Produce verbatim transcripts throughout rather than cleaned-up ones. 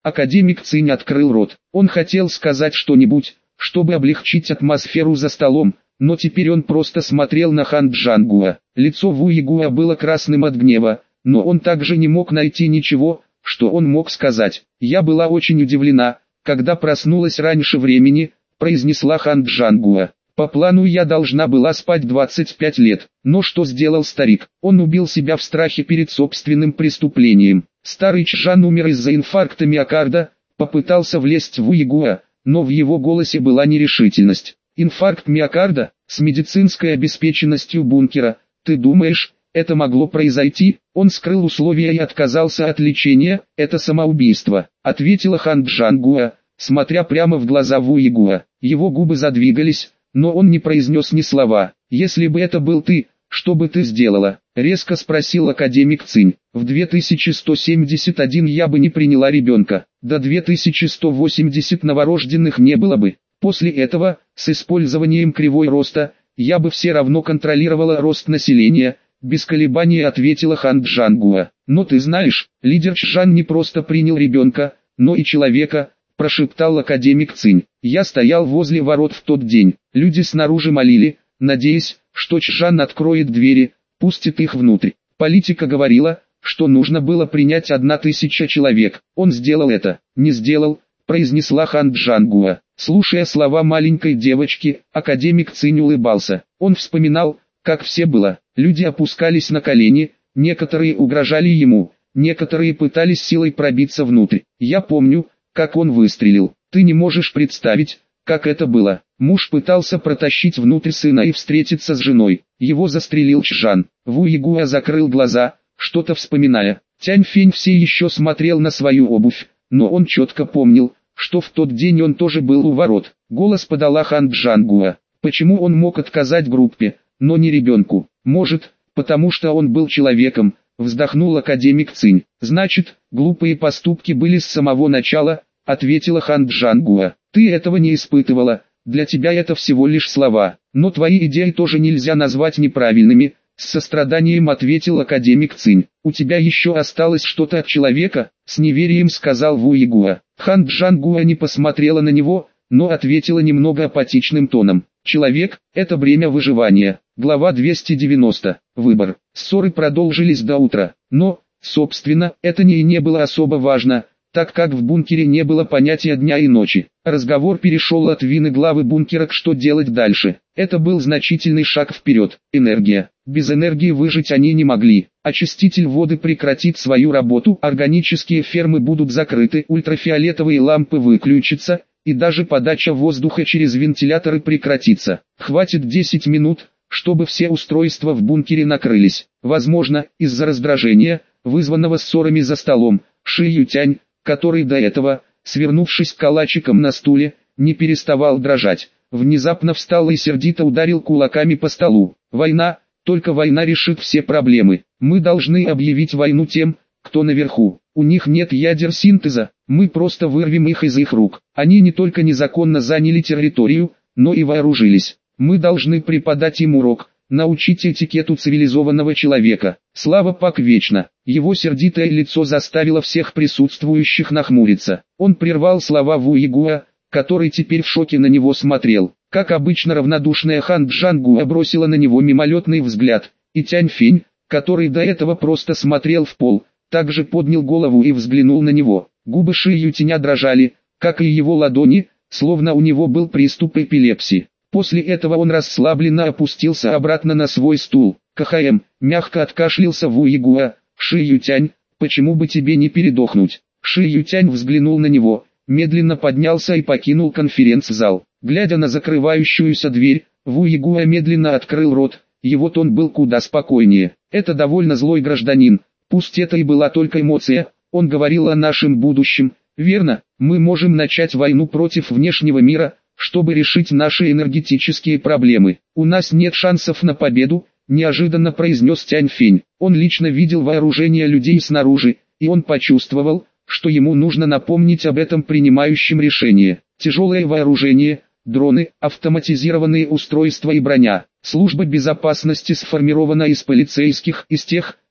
Академик Цинь открыл рот. Он хотел сказать что-нибудь, чтобы облегчить атмосферу за столом, но теперь он просто смотрел на Хан Джангуа. Лицо Ву Егуа было красным от гнева, но он также не мог найти ничего, что он мог сказать. «Я была очень удивлена, когда проснулась раньше времени», произнесла Хан Джангуа. «По плану я должна была спать двадцать пять лет, но что сделал старик? Он убил себя в страхе перед собственным преступлением. Старый Чжан умер из-за инфаркта миокарда», попытался влезть Ву Егуа, но в его голосе была нерешительность. «Инфаркт миокарда? С медицинской обеспеченностью бункера, ты думаешь, это могло произойти?» «Он скрыл условия и отказался от лечения, это самоубийство», ответила Хан Джангуа, смотря прямо в глаза Ву Егуа. Его губы задвигались, но он не произнес ни слова. «Если бы это был ты, что бы ты сделала?» резко спросил академик Цинь. «В две тысячи сто семьдесят один я бы не приняла ребенка, до две тысячи сто восемьдесят новорожденных не было бы. После этого, с использованием кривой роста, я бы все равно контролировала рост населения», без колебаний ответила Хан Джангуа. «Но ты знаешь, лидер Чжан не просто принял ребенка, но и человека», прошептал академик Цинь. «Я стоял возле ворот в тот день, люди снаружи молили, надеясь, что Чжан откроет двери, пустит их внутрь. Политика говорила, что нужно было принять одна тысяча человек. Он сделал это, не сделал», произнесла Хан Джангуа. Слушая слова маленькой девочки, академик Цинь улыбался. Он вспоминал, как все было. Люди опускались на колени, некоторые угрожали ему, некоторые пытались силой пробиться внутрь. Я помню, как он выстрелил. Ты не можешь представить, как это было. Муж пытался протащить внутрь сына и встретиться с женой. Его застрелил Чжан. Ву Егуа закрыл глаза, что-то вспоминая. Тянь Фень все еще смотрел на свою обувь, но он четко помнил, что в тот день он тоже был у ворот. Голос подала Хан Джангуа. Почему он мог отказать группе, но не ребенку? Может, потому что он был человеком, вздохнул академик Цинь. Значит, глупые поступки были с самого начала, ответила Хан Джангуа. Ты этого не испытывала, для тебя это всего лишь слова, но твои идеи тоже нельзя назвать неправильными, с состраданием ответил академик Цинь. У тебя еще осталось что-то от человека, с неверием сказал Ву Егуа. Хан Джангуа не посмотрела на него, но ответила немного апатичным тоном. Человек – это бремя выживания. Глава двести девяносто. Выбор. Ссоры продолжились до утра, но, собственно, это не и не было особо важно, так как в бункере не было понятия дня и ночи. Разговор перешел от вины главы бункера к что делать дальше. Это был значительный шаг вперед. Энергия. Без энергии выжить они не могли. Очиститель воды прекратит свою работу, органические фермы будут закрыты, ультрафиолетовые лампы выключатся, и даже подача воздуха через вентиляторы прекратится. Хватит десять минут, чтобы все устройства в бункере накрылись. Возможно, из-за раздражения, вызванного ссорами за столом, Ши Ютянь, который до этого, свернувшись калачиком на стуле, не переставал дрожать, внезапно встал и сердито ударил кулаками по столу. «Война, только война решит все проблемы. Мы должны объявить войну тем, кто наверху. У них нет ядер синтеза, мы просто вырвем их из их рук. Они не только незаконно заняли территорию, но и вооружились. Мы должны преподать им урок, научить этикету цивилизованного человека. Слава Пак вечно». Его сердитое лицо заставило всех присутствующих нахмуриться. Он прервал слова Ву Егуа, который теперь в шоке на него смотрел. Как обычно, равнодушная Хан Джангуа бросила на него мимолетный взгляд, и Тянь Фень, который до этого просто смотрел в пол, также поднял голову и взглянул на него. Губы Ши Ютяня дрожали, как и его ладони, словно у него был приступ эпилепсии. После этого он расслабленно опустился обратно на свой стул. «КХМ», мягко откашлялся Ву Егуа. «Ши Ютянь, почему бы тебе не передохнуть?» Ши Ютянь взглянул на него, медленно поднялся и покинул конференц-зал. Глядя на закрывающуюся дверь, Ву Егуа медленно открыл рот, его тон был куда спокойнее. «Это довольно злой гражданин, пусть это и была только эмоция, он говорил о нашем будущем, верно? Мы можем начать войну против внешнего мира, чтобы решить наши энергетические проблемы. У нас нет шансов на победу», неожиданно произнес Тянь Фень. Он лично видел вооружение людей снаружи, и он почувствовал, что ему нужно напомнить об этом принимающем решение. Тяжелое вооружение, дроны, автоматизированные устройства и броня. Служба безопасности сформирована из полицейских, из тех,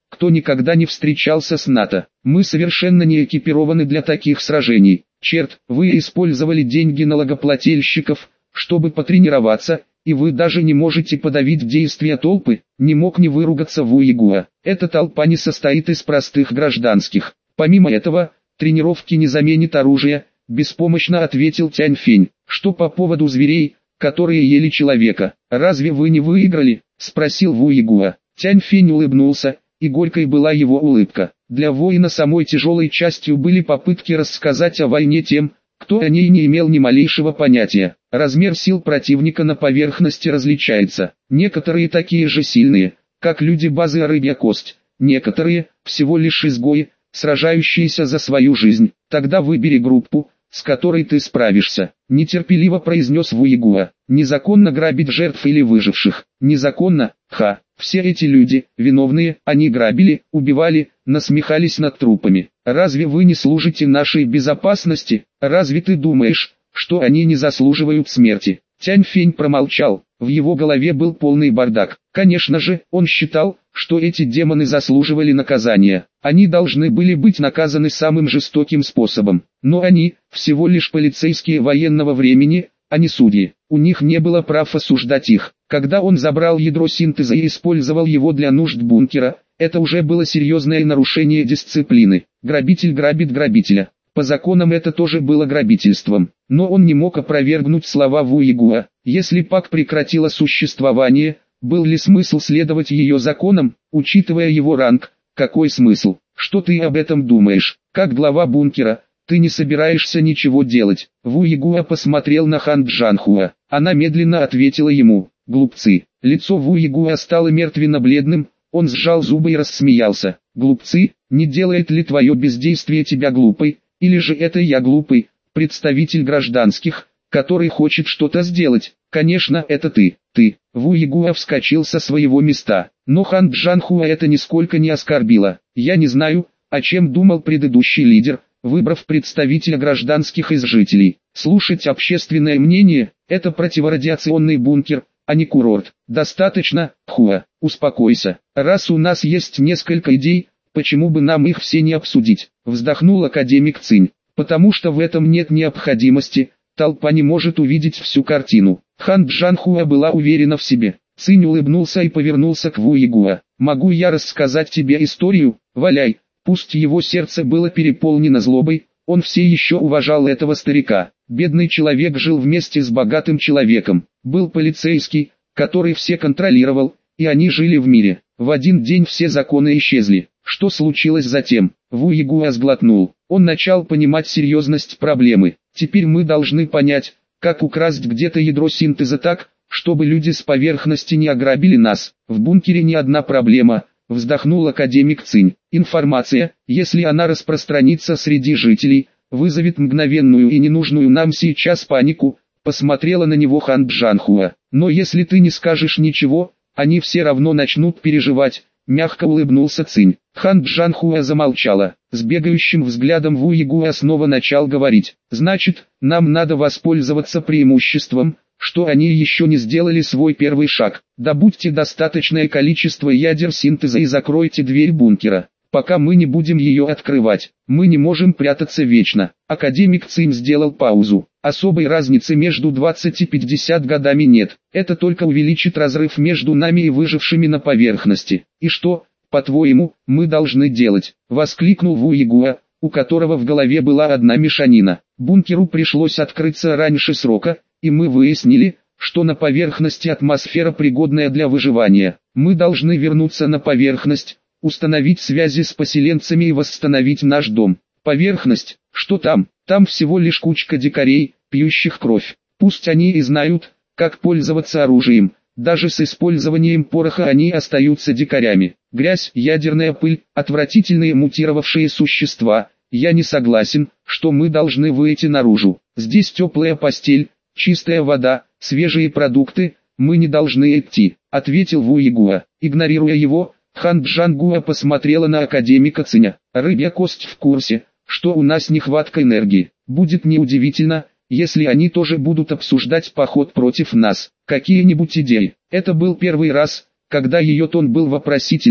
кто никогда не встречался с НАТО. Мы совершенно не экипированы для таких сражений. Черт, вы использовали деньги налогоплательщиков, чтобы потренироваться, и вы даже не можете подавить действия толпы. Не мог не выругаться Ву Егуа. Эта толпа не состоит из простых гражданских. Помимо этого, тренировки не заменит оружие, беспомощно ответил Тянь Фень. Что по поводу зверей, которые ели человека? Разве вы не выиграли? Спросил Ву Егуа. Тянь Фень улыбнулся, и горькой была его улыбка. Для воина самой тяжелой частью были попытки рассказать о войне тем, кто о ней не имел ни малейшего понятия. Размер сил противника на поверхности различается. Некоторые такие же сильные, как люди базы Рыбья Кость. Некоторые, всего лишь изгои, сражающиеся за свою жизнь. Тогда выбери группу, с которой ты справишься. Нетерпеливо произнес Ву Егуа. Незаконно грабить жертв или выживших. Незаконно, ха. Все эти люди, виновные, они грабили, убивали, насмехались над трупами. Разве вы не служите нашей безопасности? Разве ты думаешь, что они не заслуживают смерти? Тянь Фень промолчал, в его голове был полный бардак. Конечно же, он считал, что эти демоны заслуживали наказания. Они должны были быть наказаны самым жестоким способом. Но они, всего лишь полицейские военного времени, а не судьи. У них не было прав осуждать их. Когда он забрал ядро синтеза и использовал его для нужд бункера, это уже было серьезное нарушение дисциплины. Грабитель грабит грабителя. По законам это тоже было грабительством. Но он не мог опровергнуть слова Ву Егуа. Если ПАК прекратила существование, был ли смысл следовать ее законам, учитывая его ранг? Какой смысл? Что ты об этом думаешь? Как глава бункера, ты не собираешься ничего делать. Ву Егуа посмотрел на Хан Джанхуа. Она медленно ответила ему. Глупцы. Лицо Ву Егуа стало мертвенно-бледным, он сжал зубы и рассмеялся. Глупцы, не делает ли твое бездействие тебя глупой, или же это я глупый, представитель гражданских, который хочет что-то сделать? Конечно, это ты, ты. Ву Егуа вскочил со своего места, но Хан Джанхуа это нисколько не оскорбило. Я не знаю, о чем думал предыдущий лидер, выбрав представителя гражданских из жителей. Слушать общественное мнение – это противорадиационный бункер, а не курорт. Достаточно, Хуа, успокойся. Раз у нас есть несколько идей, почему бы нам их все не обсудить? Вздохнул академик Цинь. Потому что в этом нет необходимости, толпа не может увидеть всю картину. Хан Джанхуа была уверена в себе. Цинь улыбнулся и повернулся к Ву Егуа. Могу я рассказать тебе историю? Валяй. Пусть его сердце было переполнено злобой, он все еще уважал этого старика. Бедный человек жил вместе с богатым человеком. Был полицейский, который все контролировал, и они жили в мире. В один день все законы исчезли. Что случилось затем? Ву Егуа сглотнул. Он начал понимать серьезность проблемы. Теперь мы должны понять, как украсть где-то ядро синтеза так, чтобы люди с поверхности не ограбили нас. В бункере не одна проблема. Вздохнул академик Цинь. Информация, если она распространится среди жителей, вызовет мгновенную и ненужную нам сейчас панику. Посмотрела на него Хан Джанхуа. Но если ты не скажешь ничего, они все равно начнут переживать. Мягко улыбнулся Цинь. Хан Джанхуа замолчала. С бегающим взглядом Ву Егуа снова начал говорить. Значит, нам надо воспользоваться преимуществом, что они еще не сделали свой первый шаг. Добудьте достаточное количество ядер синтеза и закройте дверь бункера. Пока мы не будем ее открывать, мы не можем прятаться вечно. Академик Цинь сделал паузу. Особой разницы между двадцать и пятьдесят годами нет. Это только увеличит разрыв между нами и выжившими на поверхности. И что, по-твоему, мы должны делать? Воскликнул Ву Егуа, у которого в голове была одна мешанина. Бункеру пришлось открыться раньше срока, и мы выяснили, что на поверхности атмосфера пригодная для выживания. Мы должны вернуться на поверхность, установить связи с поселенцами и восстановить наш дом. Поверхность, что там? Там всего лишь кучка дикарей, пьющих кровь. Пусть они и знают, как пользоваться оружием, даже с использованием пороха они остаются дикарями. Грязь, ядерная пыль, отвратительные мутировавшие существа. Я не согласен, что мы должны выйти наружу. Здесь теплая постель, чистая вода, свежие продукты, мы не должны идти, ответил Ву Егуа. Игнорируя его, Хан Джангуа посмотрела на академика Циня. Рыбья Кость в курсе, что у нас нехватка энергии. Будет неудивительно, если они тоже будут обсуждать поход против нас. Какие-нибудь идеи? Это был первый раз, когда ее тон был вопросительным,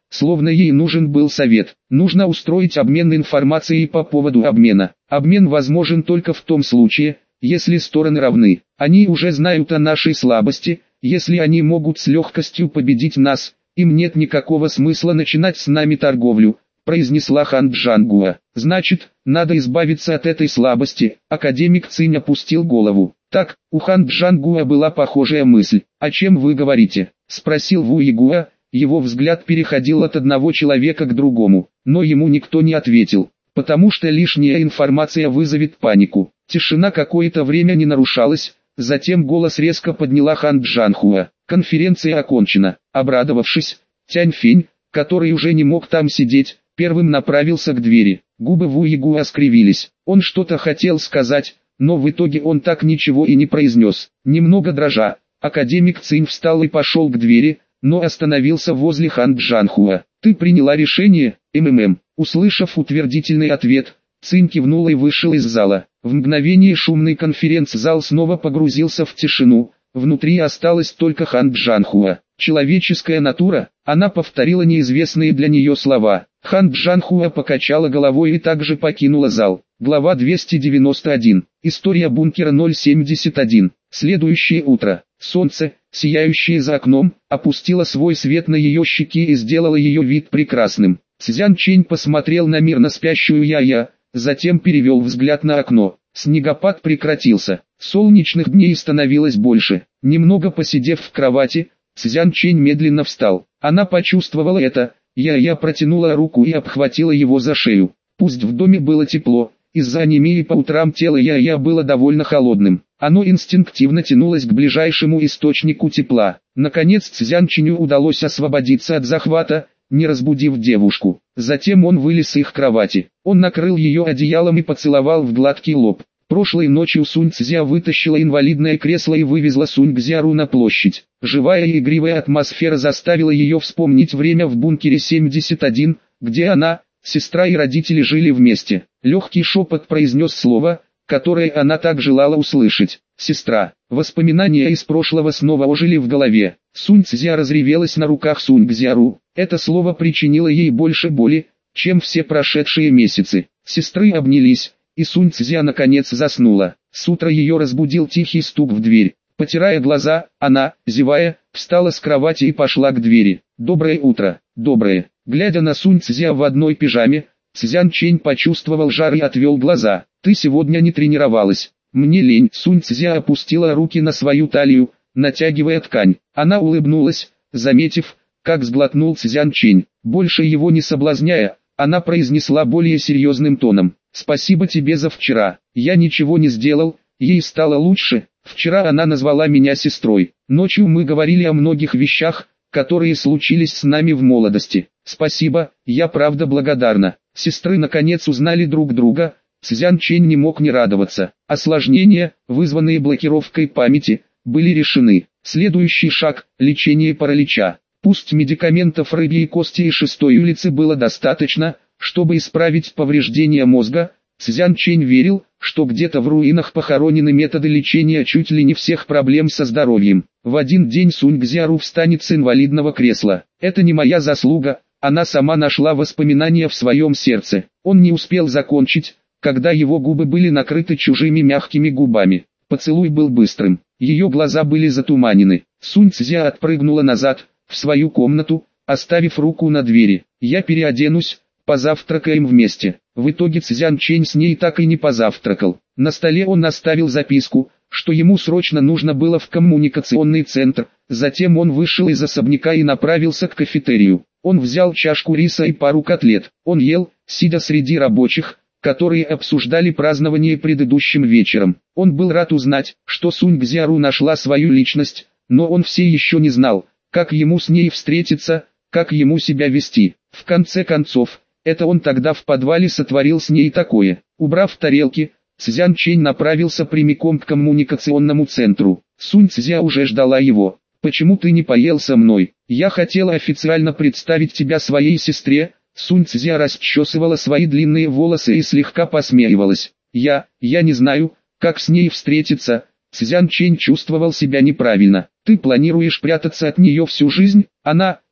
словно ей нужен был совет. Нужно устроить обмен информацией по поводу обмена. Обмен возможен только в том случае, если стороны равны. Они уже знают о нашей слабости, если они могут с легкостью победить нас, им нет никакого смысла начинать с нами торговлю, произнесла Хан Джангуа. Значит, надо избавиться от этой слабости. Академик Цинь опустил голову. Так, у Хан Джангуа была похожая мысль. О чем вы говорите? Спросил Ву Игуа. Его взгляд переходил от одного человека к другому, но ему никто не ответил, потому что лишняя информация вызовет панику. Тишина какое-то время не нарушалась, затем голос резко подняла Хан Джанхуа. Конференция окончена. Обрадовавшись, Тянь Фень, который уже не мог там сидеть, первым направился к двери. Губы Ву Игуа скривились. Он что-то хотел сказать, но в итоге он так ничего и не произнес. Немного дрожа, академик Цинь встал и пошел к двери, но остановился возле Хан Джанхуа. «Ты приняла решение, МММ?» Услышав утвердительный ответ, Цинь кивнул и вышел из зала. В мгновение шумный конференц-зал снова погрузился в тишину, внутри осталась только Хан Джанхуа. «Человеческая натура», она повторила неизвестные для нее слова. Хан Джанхуа покачала головой и также покинула зал. Глава двести девяносто один. История бункера ноль семьдесят один. Следующее утро. Солнце, сияющее за окном, опустило свой свет на ее щеки и сделало ее вид прекрасным. Цзян Чэнь посмотрел на мирно спящую Я-Я, затем перевел взгляд на окно. Снегопад прекратился. Солнечных дней становилось больше. Немного посидев в кровати, Цзян Чэнь медленно встал. Она почувствовала это. Я-Я протянула руку и обхватила его за шею. Пусть в доме было тепло, из-за анемии по утрам тело Я-Я было довольно холодным. Оно инстинктивно тянулось к ближайшему источнику тепла. Наконец Цзян Чэню удалось освободиться от захвата, не разбудив девушку. Затем он вылез из кровати. Он накрыл ее одеялом и поцеловал в гладкий лоб. Прошлой ночью Сунь Цзя вытащила инвалидное кресло и вывезла Сунь Цзяру на площадь. Живая и игривая атмосфера заставила ее вспомнить время в бункере семьдесят один, где она, сестра и родители жили вместе. Легкий шепот произнес слово, которое она так желала услышать. «Сестра». Воспоминания из прошлого снова ожили в голове. Сунь Цзя разревелась на руках Сунь Цзяру. Это слово причинило ей больше боли, чем все прошедшие месяцы. Сестры обнялись, и Сунь Цзя наконец заснула. С утра ее разбудил тихий стук в дверь. Потирая глаза, она, зевая, встала с кровати и пошла к двери. «Доброе утро, доброе». Глядя на Сунь Цзя в одной пижаме, Цзян Чэнь почувствовал жар и отвел глаза. «Ты сегодня не тренировалась?» «Мне лень». Сунь Цзя опустила руки на свою талию, натягивая ткань. Она улыбнулась, заметив, как сглотнул Цзян Чэнь. Больше его не соблазняя, она произнесла более серьезным тоном. «Спасибо тебе за вчера. Я ничего не сделал, ей стало лучше. Вчера она назвала меня сестрой. Ночью мы говорили о многих вещах, которые случились с нами в молодости. Спасибо, я правда благодарна». Сестры наконец узнали друг друга. Цзян Чэнь не мог не радоваться. Осложнения, вызванные блокировкой памяти, были решены. Следующий шаг – лечение паралича. Пусть медикаментов рыбьей кости и шестой улицы было достаточно, чтобы исправить повреждения мозга, Цзян Чэнь верил, что где-то в руинах похоронены методы лечения чуть ли не всех проблем со здоровьем. В один день Сунь Цзяру встанет с инвалидного кресла. Это не моя заслуга, она сама нашла воспоминания в своем сердце. Он не успел закончить, когда его губы были накрыты чужими мягкими губами. Поцелуй был быстрым, ее глаза были затуманены. Сунь Цзя отпрыгнула назад, в свою комнату, оставив руку на двери. «Я переоденусь, позавтракаем вместе». В итоге Цзян Чэнь с ней так и не позавтракал. На столе он оставил записку, что ему срочно нужно было в коммуникационный центр. Затем он вышел из особняка и направился к кафетерию. Он взял чашку риса и пару котлет. Он ел, сидя среди рабочих, которые обсуждали празднование предыдущим вечером. Он был рад узнать, что Сунь Цзяру нашла свою личность, но он все еще не знал, как ему с ней встретиться, как ему себя вести. В конце концов, это он тогда в подвале сотворил с ней такое. Убрав тарелки, Цзян Чэнь направился прямиком к коммуникационному центру. Сунь Цзя уже ждала его. «Почему ты не поел со мной? Я хотела официально представить тебя своей сестре». Сунь Цзя расчесывала свои длинные волосы и слегка посмеивалась. «Я, я не знаю, как с ней встретиться». Цзян Чэнь чувствовал себя неправильно. «Ты планируешь прятаться от нее всю жизнь?» Она,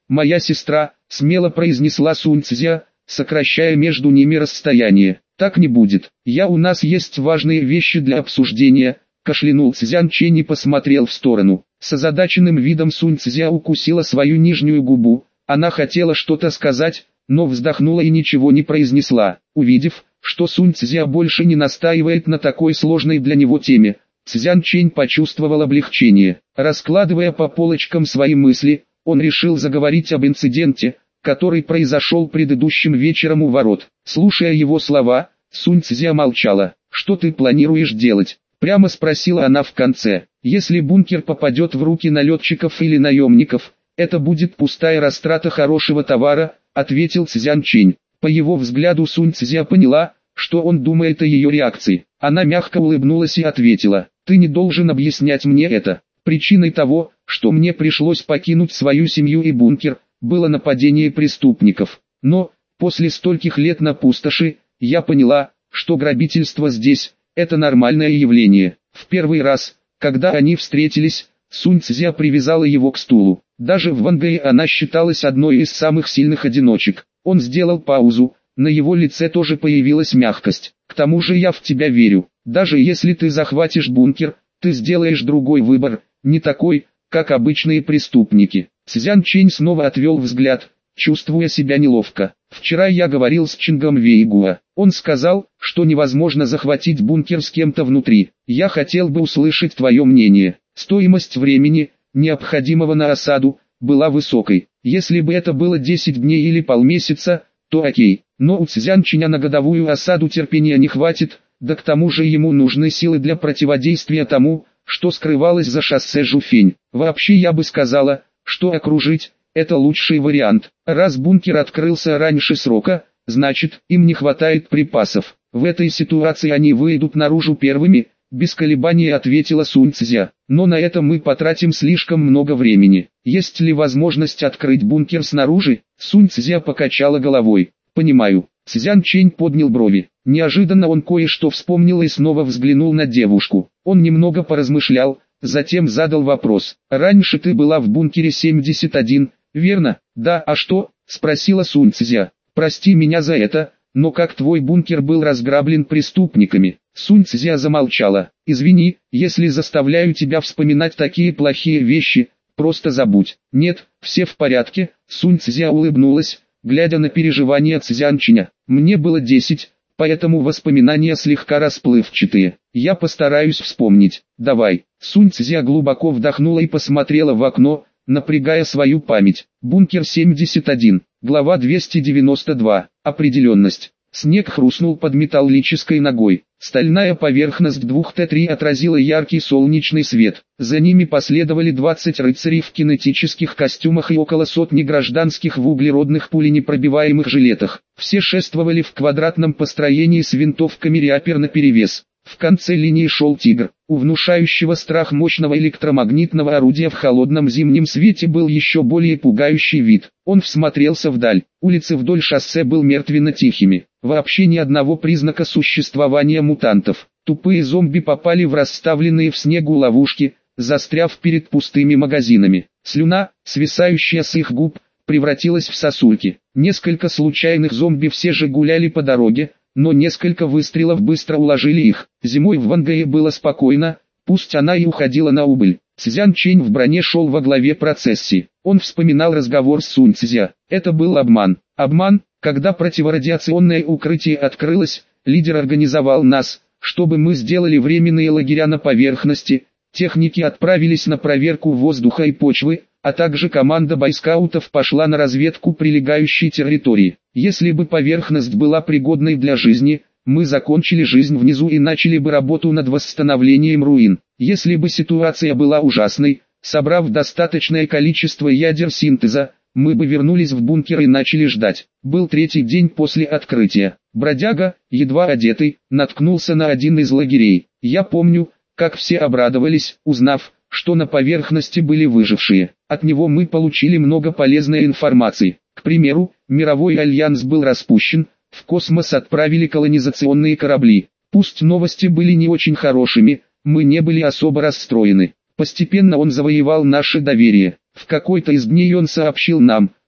«Моя сестра», — смело произнесла Сунь Цзя, сокращая между ними расстояние. «Так не будет. Я у нас есть важные вещи для обсуждения», — кашлянул Цзян Чэнь и посмотрел в сторону. С озадаченным видом Сунь Цзя укусила свою нижнюю губу. Она хотела что-то сказать, но вздохнула и ничего не произнесла. Увидев, что Сунь Цзя больше не настаивает на такой сложной для него теме, Цзян Чэнь почувствовал облегчение. Раскладывая по полочкам свои мысли, он решил заговорить об инциденте, который произошел предыдущим вечером у ворот. Слушая его слова, Сунь Цзя молчала. «Что ты планируешь делать?» — прямо спросила она в конце. «Если бункер попадет в руки налетчиков или наемников, это будет пустая растрата хорошего товара», — ответил Цзян Чэнь. По его взгляду Сунь Цзя поняла, что он думает о ее реакции. Она мягко улыбнулась и ответила: «Ты не должен объяснять мне это. Причиной того, что мне пришлось покинуть свою семью и бункер, было нападение преступников. Но, после стольких лет на пустоши, я поняла, что грабительство здесь – это нормальное явление. В первый раз, когда они встретились, Сунь Цзя привязала его к стулу. Даже в Вангэе она считалась одной из самых сильных одиночек». Он сделал паузу, на его лице тоже появилась мягкость. «К тому же я в тебя верю. Даже если ты захватишь бункер, ты сделаешь другой выбор, не такой, как обычные преступники». Цзян Чэнь снова отвел взгляд, чувствуя себя неловко. «Вчера я говорил с Чингом Вейгуа. Он сказал, что невозможно захватить бункер с кем-то внутри. Я хотел бы услышать твое мнение. Стоимость времени, необходимого на осаду, была высокой. Если бы это было десять дней или полмесяца, то окей. Но у Цзян Чэня на годовую осаду терпения не хватит, да к тому же ему нужны силы для противодействия тому, что скрывалось за шоссе Жуфень. Вообще я бы сказала, что окружить – это лучший вариант. Раз бункер открылся раньше срока, значит, им не хватает припасов. В этой ситуации они выйдут наружу первыми», – без колебаний ответила Сунь Цзя. «Но на это мы потратим слишком много времени. Есть ли возможность открыть бункер снаружи?» Сунь Цзя покачала головой. «Понимаю». Цзян Чэнь поднял брови. Неожиданно он кое-что вспомнил и снова взглянул на девушку. Он немного поразмышлял, затем задал вопрос. «Раньше ты была в бункере семьдесят один, верно?» «Да, а что?» – спросила Сунь Цзя. «Прости меня за это, но как твой бункер был разграблен преступниками?» Сунь Цзя замолчала. «Извини, если заставляю тебя вспоминать такие плохие вещи, просто забудь». «Нет, все в порядке», – Сунь Цзя улыбнулась, глядя на переживания Цзян Чэня. «Мне было десять, поэтому воспоминания слегка расплывчатые. Я постараюсь вспомнить. Давай». Сунь Цзя глубоко вдохнула и посмотрела в окно, напрягая свою память. Бункер семьдесят один, глава двести девяносто два. Определенность. Снег хрустнул под металлической ногой. Стальная поверхность двух Т три отразила яркий солнечный свет. За ними последовали двадцать рыцарей в кинетических костюмах и около сотни гражданских в углеродных пуленепробиваемых жилетах. Все шествовали в квадратном построении с винтовками Реапер наперевес. В конце линии шел тигр. У внушающего страх мощного электромагнитного орудия в холодном зимнем свете был еще более пугающий вид. Он всмотрелся вдаль. Улицы вдоль шоссе были мертвенно-тихими. Вообще ни одного признака существования мутантов. Тупые зомби попали в расставленные в снегу ловушки, застряв перед пустыми магазинами. Слюна, свисающая с их губ, превратилась в сосульки. Несколько случайных зомби все же гуляли по дороге, но несколько выстрелов быстро уложили их. Зимой в Вангэе было спокойно, пусть она и уходила на убыль. Цзян Чэнь в броне шел во главе процессии. Он вспоминал разговор с Сунь Цзя. Это был обман. Обман, когда противорадиационное укрытие открылось, лидер организовал нас, чтобы мы сделали временные лагеря на поверхности. Техники отправились на проверку воздуха и почвы, а также команда бойскаутов пошла на разведку прилегающей территории. Если бы поверхность была пригодной для жизни, мы закончили жизнь внизу и начали бы работу над восстановлением руин. Если бы ситуация была ужасной, собрав достаточное количество ядер синтеза, мы бы вернулись в бункер и начали ждать. Был третий день после открытия. Бродяга, едва одетый, наткнулся на один из лагерей. Я помню, как все обрадовались, узнав, что на поверхности были выжившие. От него мы получили много полезной информации. К примеру, мировой альянс был распущен, в космос отправили колонизационные корабли. Пусть новости были не очень хорошими, мы не были особо расстроены. Постепенно он завоевал наше доверие. В какой-то из дней он сообщил нам,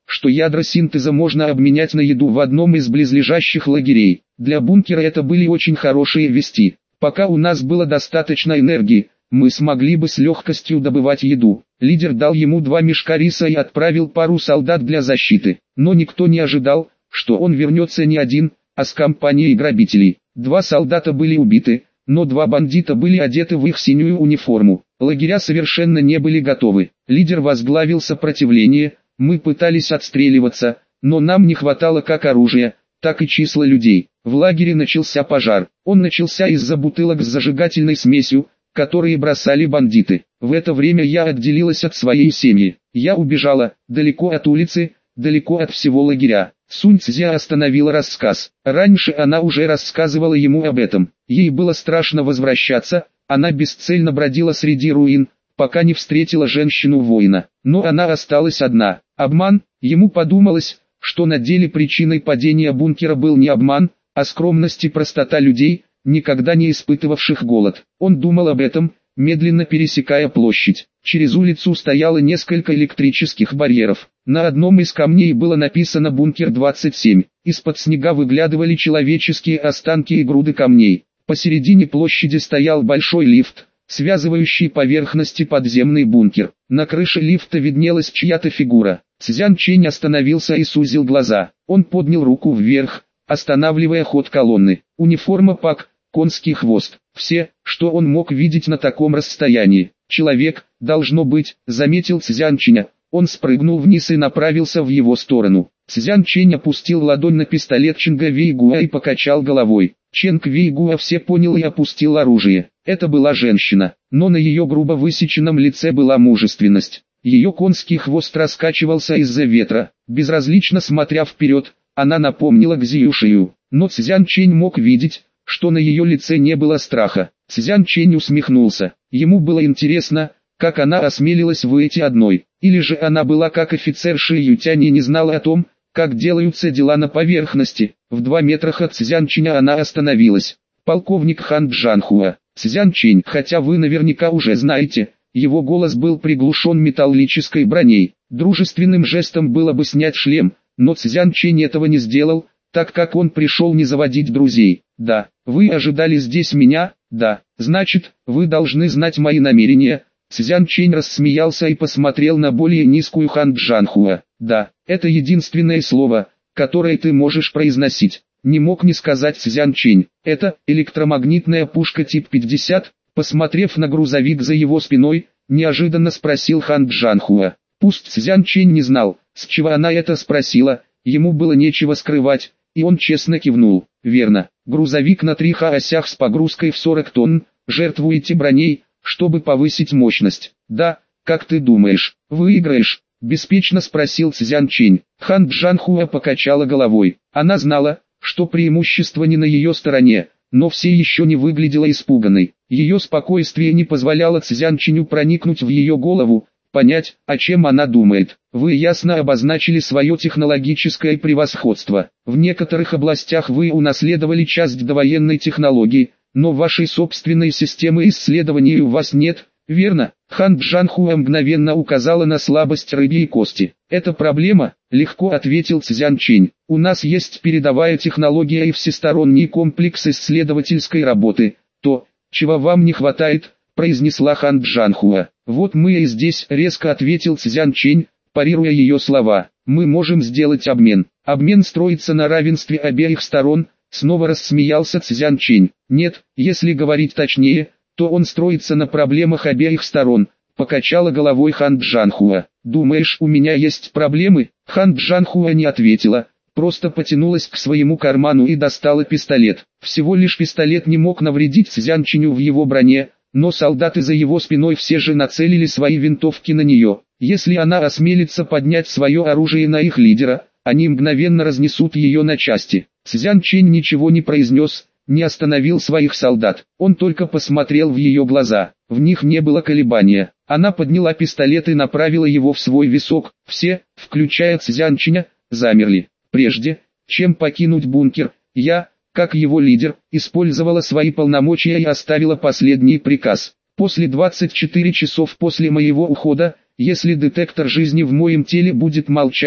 что ядра синтеза можно обменять на еду в одном из близлежащих лагерей. Для бункера это были очень хорошие вести. Пока у нас было достаточно энергии, мы смогли бы с легкостью добывать еду. Лидер дал ему два мешка риса и отправил пару солдат для защиты. Но никто не ожидал, что он вернется не один, а с компанией грабителей. Два солдата были убиты, но два бандита были одеты в их синюю униформу. Лагеря совершенно не были готовы. Лидер возглавил сопротивление, мы пытались отстреливаться, но нам не хватало как оружия, так и числа людей. В лагере начался пожар. Он начался из-за бутылок с зажигательной смесью, которые бросали бандиты. В это время я отделилась от своей семьи. Я убежала, далеко от улицы, далеко от всего лагеря. Сунь Цзя остановила рассказ. Раньше она уже рассказывала ему об этом. Ей было страшно возвращаться, она бесцельно бродила среди руин, пока не встретила женщину-воина. Но она осталась одна. Обман, ему подумалось, что на деле причиной падения бункера был не обман, а скромность и простота людей, никогда не испытывавших голод. Он думал об этом, медленно пересекая площадь. Через улицу стояло несколько электрических барьеров. На одном из камней было написано «Бункер двадцать семь». Из-под снега выглядывали человеческие останки и груды камней. Посередине площади стоял большой лифт, связывающий поверхности подземный бункер. На крыше лифта виднелась чья-то фигура. Цзян Чэнь остановился и сузил глаза. Он поднял руку вверх, останавливая ход колонны. Униформа пак, конский хвост. Все, что он мог видеть на таком расстоянии. Человек, должно быть, заметил Цзян Чэня. Он спрыгнул вниз и направился в его сторону. Цзян Чэнь опустил ладонь на пистолет Ченга Вейгуа и покачал головой. Ченг Вейгуа все понял и опустил оружие. Это была женщина, но на ее грубо высеченном лице была мужественность. Ее конский хвост раскачивался из-за ветра. Безразлично смотря вперед, она напомнила Гзиюшию. Но Цзян Чэнь мог видеть, что на ее лице не было страха. Цзян Чэнь усмехнулся. Ему было интересно, как она осмелилась выйти одной. Или же она была как офицер Ши Ютянь и не знала о том, как делаются дела на поверхности. В два метрах от Цзян Чэня она остановилась. Полковник Хан Джанхуа. Цзян Чэнь, хотя вы наверняка уже знаете, его голос был приглушен металлической броней. Дружественным жестом было бы снять шлем, но Цзян Чэнь этого не сделал, так как он пришел не заводить друзей. Да, вы ожидали здесь меня, да, значит, вы должны знать мои намерения. Цзян Чэнь рассмеялся и посмотрел на более низкую Хан Джанхуа. Да, это единственное слово, которое ты можешь произносить. Не мог не сказать Цзян Чэнь. Это электромагнитная пушка тип пятьдесят. Посмотрев на грузовик за его спиной, неожиданно спросил Хан Джанхуа. Пусть Цзян Чэнь не знал, с чего она это спросила, ему было нечего скрывать, и он честно кивнул. Верно, грузовик на трех осях с погрузкой в сорок тонн, жертвуете броней, чтобы повысить мощность. Да, как ты думаешь, выиграешь? Беспечно спросил Цзян Чэнь. Хан Джанхуа покачала головой. Она знала, что преимущество не на ее стороне, но все еще не выглядела испуганной. Ее спокойствие не позволяло Цзян Чэню проникнуть в ее голову, понять, о чем она думает. Вы ясно обозначили свое технологическое превосходство. В некоторых областях вы унаследовали часть довоенной технологии, но вашей собственной системы исследований у вас нет, верно? Хан Джанхуа мгновенно указала на слабость рыбьей кости. Это проблема, легко ответил Цзян Чэнь. У нас есть передовая технология и всесторонний комплекс исследовательской работы. То, чего вам не хватает, произнесла Хан Джанхуа. Вот мы и здесь, резко ответил Цзян Чэнь, парируя ее слова. Мы можем сделать обмен. Обмен строится на равенстве обеих сторон. Снова рассмеялся Цзян Чэнь. Нет, если говорить точнее, то он строится на проблемах обеих сторон. Покачала головой Хан Джанхуа. Думаешь, у меня есть проблемы? Хан Джанхуа не ответила, просто потянулась к своему карману и достала пистолет. Всего лишь пистолет не мог навредить Цзян Чэню в его броне, но солдаты за его спиной все же нацелили свои винтовки на нее. Если она осмелится поднять свое оружие на их лидера, они мгновенно разнесут ее на части. Цзян Чэнь ничего не произнес, не остановил своих солдат. Он только посмотрел в ее глаза. В них не было колебания. Она подняла пистолет и направила его в свой висок. Все, включая Цзян Чэня, замерли. Прежде, чем покинуть бункер, я, как его лидер, использовала свои полномочия и оставила последний приказ. После двадцати четырёх часов после моего ухода, если детектор жизни в моем теле будет молчать,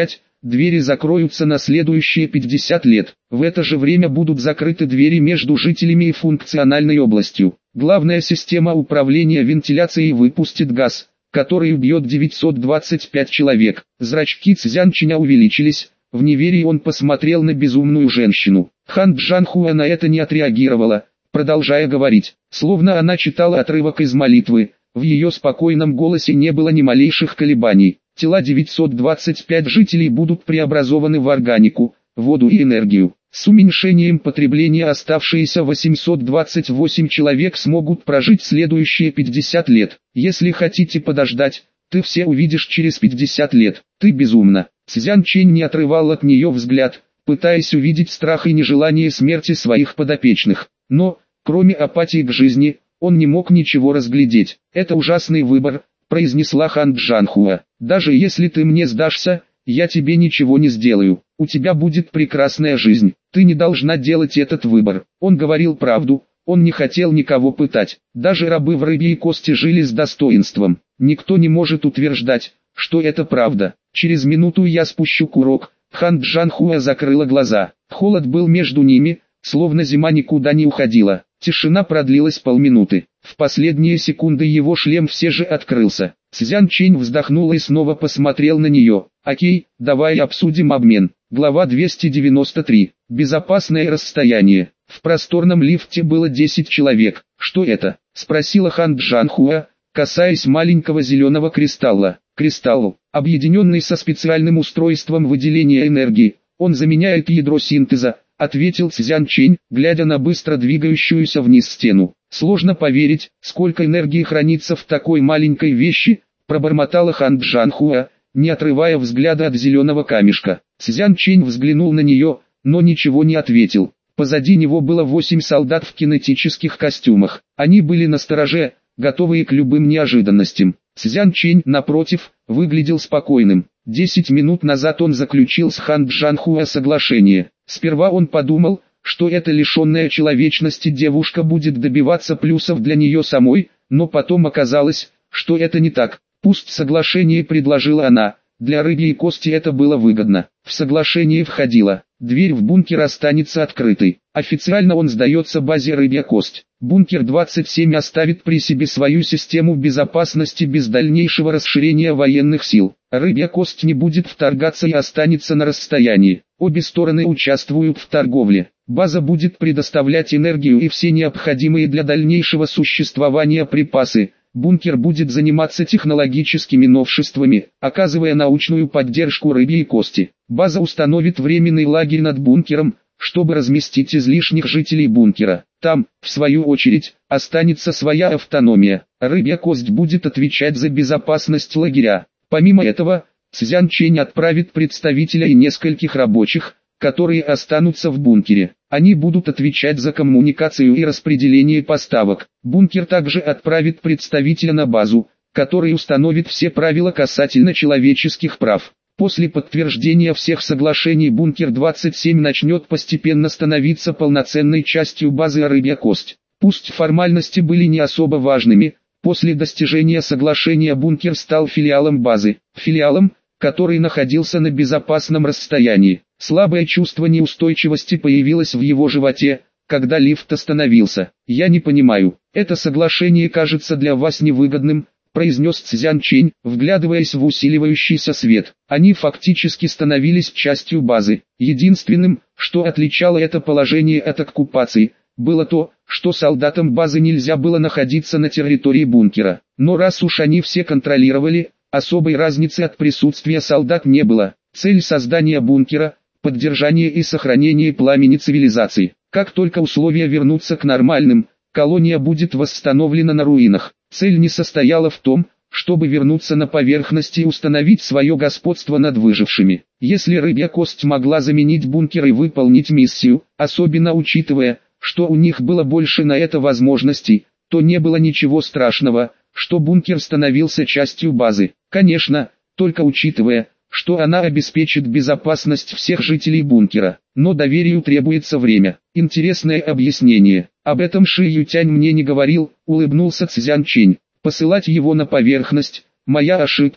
двери закроются на следующие пятьдесят лет. В это же время будут закрыты двери между жителями и функциональной областью. Главная система управления вентиляцией выпустит газ, который убьет девятьсот двадцать пять человек. Зрачки Цзянчиня увеличились. В неверии он посмотрел на безумную женщину. Хан Джанхуа на это не отреагировала, продолжая говорить, словно она читала отрывок из молитвы. В ее спокойном голосе не было ни малейших колебаний. Тела девятисот двадцати пяти жителей будут преобразованы в органику, воду и энергию. С уменьшением потребления оставшиеся восемьсот двадцать восемь человек смогут прожить следующие пятьдесят лет. Если хотите подождать, ты все увидишь через пятьдесят лет. Ты безумна. Цзян Чэнь не отрывал от нее взгляд, пытаясь увидеть страх и нежелание смерти своих подопечных. Но, кроме апатии к жизни, он не мог ничего разглядеть. «Это ужасный выбор», — произнесла Хан Джанхуа. «Даже если ты мне сдашься, я тебе ничего не сделаю. У тебя будет прекрасная жизнь. Ты не должна делать этот выбор». Он говорил правду, он не хотел никого пытать. Даже рабы в рыбьей кости жили с достоинством. Никто не может утверждать, что это правда. «Через минуту я спущу курок». Хан Джанхуа закрыла глаза. Холод был между ними, словно зима никуда не уходила. Тишина продлилась полминуты. В последние секунды его шлем все же открылся. Цзян Чэнь вздохнул и снова посмотрел на нее. «Окей, давай обсудим обмен». Глава двести девяносто три. Безопасное расстояние. В просторном лифте было десять человек. «Что это?» — спросила Хан Джанхуа, касаясь маленького зеленого кристалла. Кристалл, объединенный со специальным устройством выделения энергии, он заменяет ядро синтеза, ответил Цзян Чэнь, глядя на быстро двигающуюся вниз стену. «Сложно поверить, сколько энергии хранится в такой маленькой вещи», пробормотала Хан Джанхуа, не отрывая взгляда от зеленого камешка. Цзян Чэнь взглянул на нее, но ничего не ответил. Позади него было восемь солдат в кинетических костюмах. Они были настороже, готовые к любым неожиданностям. Цзян Чэнь, напротив, выглядел спокойным. Десять минут назад он заключил с Хан Джанхуа соглашение. Сперва он подумал, что эта лишенная человечности девушка будет добиваться плюсов для нее самой, но потом оказалось, что это не так. «Пусть соглашение», предложила она, для рыбьей кости это было выгодно. В соглашение входило: дверь в бункер останется открытой. Официально он сдается базе «Рыбья кость». Бункер двадцать семь оставит при себе свою систему безопасности без дальнейшего расширения военных сил. «Рыбья кость» не будет вторгаться и останется на расстоянии. Обе стороны участвуют в торговле. База будет предоставлять энергию и все необходимые для дальнейшего существования припасы. Бункер будет заниматься технологическими новшествами, оказывая научную поддержку «Рыбьей кости». База установит временный лагерь над бункером, чтобы разместить излишних жителей бункера. Там, в свою очередь, останется своя автономия. «Рыбья кость» будет отвечать за безопасность лагеря. Помимо этого, Цзян Чэнь отправит представителя и нескольких рабочих, которые останутся в бункере. Они будут отвечать за коммуникацию и распределение поставок. Бункер также отправит представителя на базу, который установит все правила касательно человеческих прав. После подтверждения всех соглашений бункер двадцать семь начнет постепенно становиться полноценной частью базы «Рыбья кость». Пусть формальности были не особо важными, после достижения соглашения бункер стал филиалом базы. Филиалом, который находился на безопасном расстоянии. Слабое чувство неустойчивости появилось в его животе, когда лифт остановился. «Я не понимаю, это соглашение кажется для вас невыгодным», произнес Цзян Чэнь, вглядываясь в усиливающийся свет. Они фактически становились частью базы. Единственным, что отличало это положение от оккупации, было то, что солдатам базы нельзя было находиться на территории бункера. Но раз уж они все контролировали, особой разницы от присутствия солдат не было. Цель создания бункера – поддержание и сохранение пламени цивилизации. Как только условия вернутся к нормальным, колония будет восстановлена на руинах. Цель не состояла в том, чтобы вернуться на поверхность и установить свое господство над выжившими. Если «Рыбья кость» могла заменить бункер и выполнить миссию, особенно учитывая, что у них было больше на это возможностей, то не было ничего страшного, что бункер становился частью базы. Конечно, только учитывая, что она обеспечит безопасность всех жителей бункера. Но доверию требуется время. Интересное объяснение. Об этом Ши Ютянь мне не говорил, улыбнулся Цзян Чэнь. Посылать его на поверхность – моя ошибка,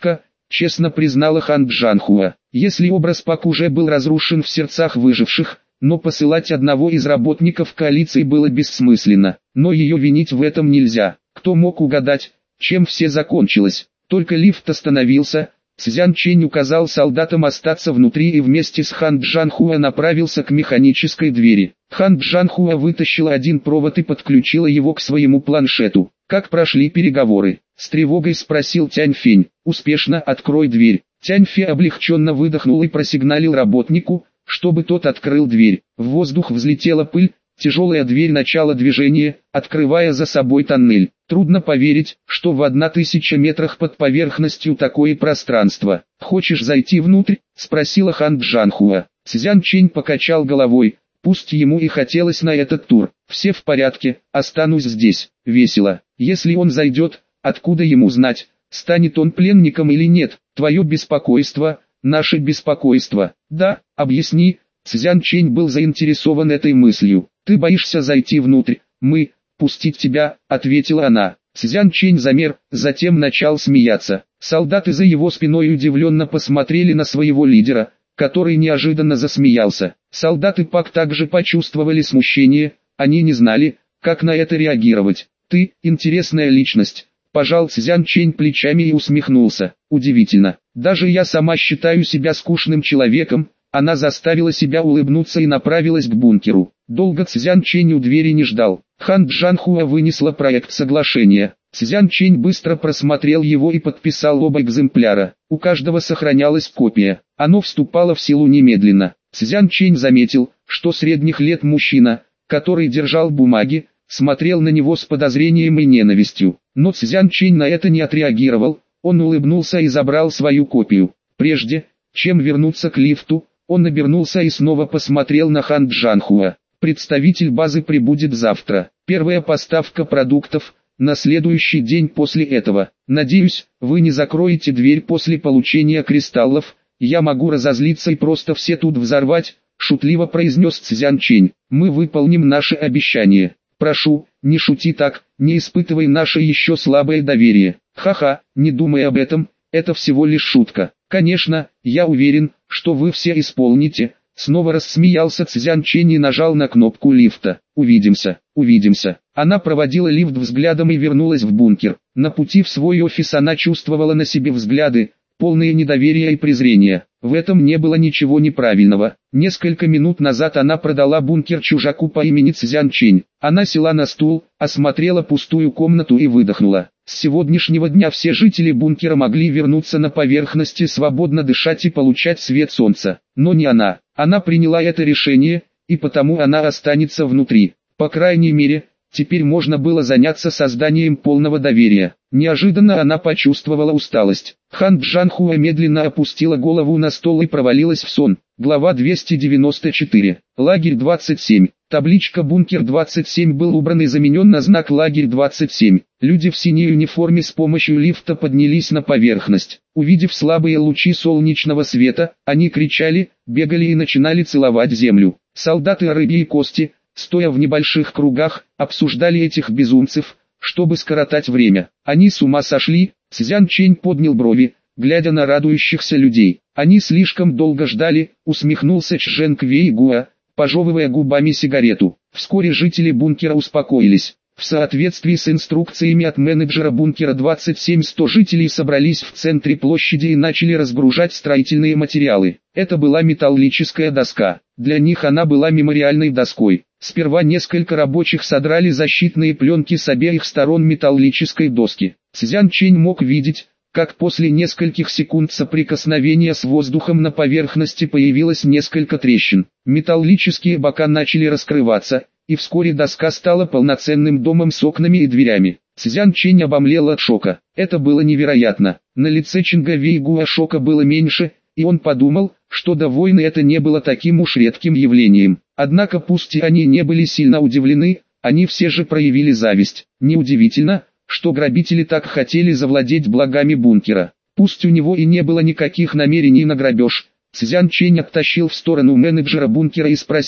честно признала Хан Джанхуа. Если образ Пак уже был разрушен в сердцах выживших, но посылать одного из работников коалиции было бессмысленно. Но ее винить в этом нельзя. Кто мог угадать, чем все закончилось? Только лифт остановился, Цзян Чэнь указал солдатам остаться внутри и вместе с Хан Джанхуа направился к механической двери. Хан Джанхуа вытащила один провод и подключила его к своему планшету. «Как прошли переговоры?» — с тревогой спросил Тянь Фень. «Успешно, открой дверь». Тянь Фе облегченно выдохнул и просигналил работнику, чтобы тот открыл дверь. В воздух взлетела пыль, тяжелая дверь начала движения, открывая за собой тоннель. Трудно поверить, что в одна тысяча метрах под поверхностью такое пространство. «Хочешь зайти внутрь?» — спросила Хан Джанхуа. Цзян Чэнь покачал головой, пусть ему и хотелось на этот тур. «Все в порядке, останусь здесь». Весело. Если он зайдет, откуда ему знать, станет он пленником или нет? Твое беспокойство, наше беспокойство. Да, объясни. Цзян Чэнь был заинтересован этой мыслью. «Ты боишься зайти внутрь, мы, пустить тебя», — ответила она. Цзян Чэнь замер, затем начал смеяться. Солдаты за его спиной удивленно посмотрели на своего лидера, который неожиданно засмеялся. Солдаты Пак также почувствовали смущение, они не знали, как на это реагировать. «Ты, интересная личность», — пожал Цзян Чэнь плечами и усмехнулся. «Удивительно, даже я сама считаю себя скучным человеком». Она заставила себя улыбнуться и направилась к бункеру. Долго Цзян Чэнь у двери не ждал. Хан Джанхуа вынесла проект соглашения. Цзян Чэнь быстро просмотрел его и подписал оба экземпляра. У каждого сохранялась копия. Оно вступало в силу немедленно. Цзян Чэнь заметил, что средних лет мужчина, который держал бумаги, смотрел на него с подозрением и ненавистью. Но Цзян Чэнь на это не отреагировал. Он улыбнулся и забрал свою копию. Прежде, чем вернуться к лифту, он обернулся и снова посмотрел на Хан Джанхуа. «Представитель базы прибудет завтра. Первая поставка продуктов, на следующий день после этого. Надеюсь, вы не закроете дверь после получения кристаллов. Я могу разозлиться и просто все тут взорвать», — шутливо произнес Цзян Чэнь. «Мы выполним наше обещание. Прошу, не шути так, не испытывай наше еще слабое доверие. Ха-ха, не думай об этом, это всего лишь шутка. Конечно, я уверен, что вы все исполните». Снова рассмеялся Цзян Чэнь и нажал на кнопку лифта. «Увидимся, увидимся». Она проводила лифт взглядом и вернулась в бункер. На пути в свой офис она чувствовала на себе взгляды, полные недоверия и презрения. В этом не было ничего неправильного. Несколько минут назад она продала бункер чужаку по имени Цзян Чэнь. Она села на стул, осмотрела пустую комнату и выдохнула. С сегодняшнего дня все жители бункера могли вернуться на поверхность и свободно дышать и получать свет солнца. Но не она. Она приняла это решение, и потому она останется внутри. По крайней мере, теперь можно было заняться созданием полного доверия. Неожиданно она почувствовала усталость. Хан Джанхуа медленно опустила голову на стол и провалилась в сон. Глава двести девяносто четыре. Лагерь двадцать семь. Табличка «Бункер двадцать семь» был убран и заменен на знак «Лагерь двадцать семь». Люди в синей униформе с помощью лифта поднялись на поверхность. Увидев слабые лучи солнечного света, они кричали, бегали и начинали целовать землю. Солдаты рыбьи кости, стоя в небольших кругах, обсуждали этих безумцев, чтобы скоротать время. Они с ума сошли. Цзян Чэнь поднял брови, глядя на радующихся людей. Они слишком долго ждали, усмехнулся Чжэнг Вэйгуа, пожевывая губами сигарету. Вскоре жители бункера успокоились. В соответствии с инструкциями от менеджера бункера двадцать семь сто жителей собрались в центре площади и начали разгружать строительные материалы. Это была металлическая доска. Для них она была мемориальной доской. Сперва несколько рабочих содрали защитные пленки с обеих сторон металлической доски. Цзян Чэнь мог видеть, как после нескольких секунд соприкосновения с воздухом на поверхности появилось несколько трещин. Металлические бока начали раскрываться, и вскоре доска стала полноценным домом с окнами и дверями. Цзян Чэнь обомлел от шока. Это было невероятно. На лице Чжэнга Вэйгуа шока было меньше, и он подумал, что до войны это не было таким уж редким явлением. Однако пусть и они не были сильно удивлены, они все же проявили зависть. Неудивительно, что грабители так хотели завладеть благами бункера. Пусть у него и не было никаких намерений на грабеж, Цзян Чэнь оттащил в сторону менеджера бункера и спросил,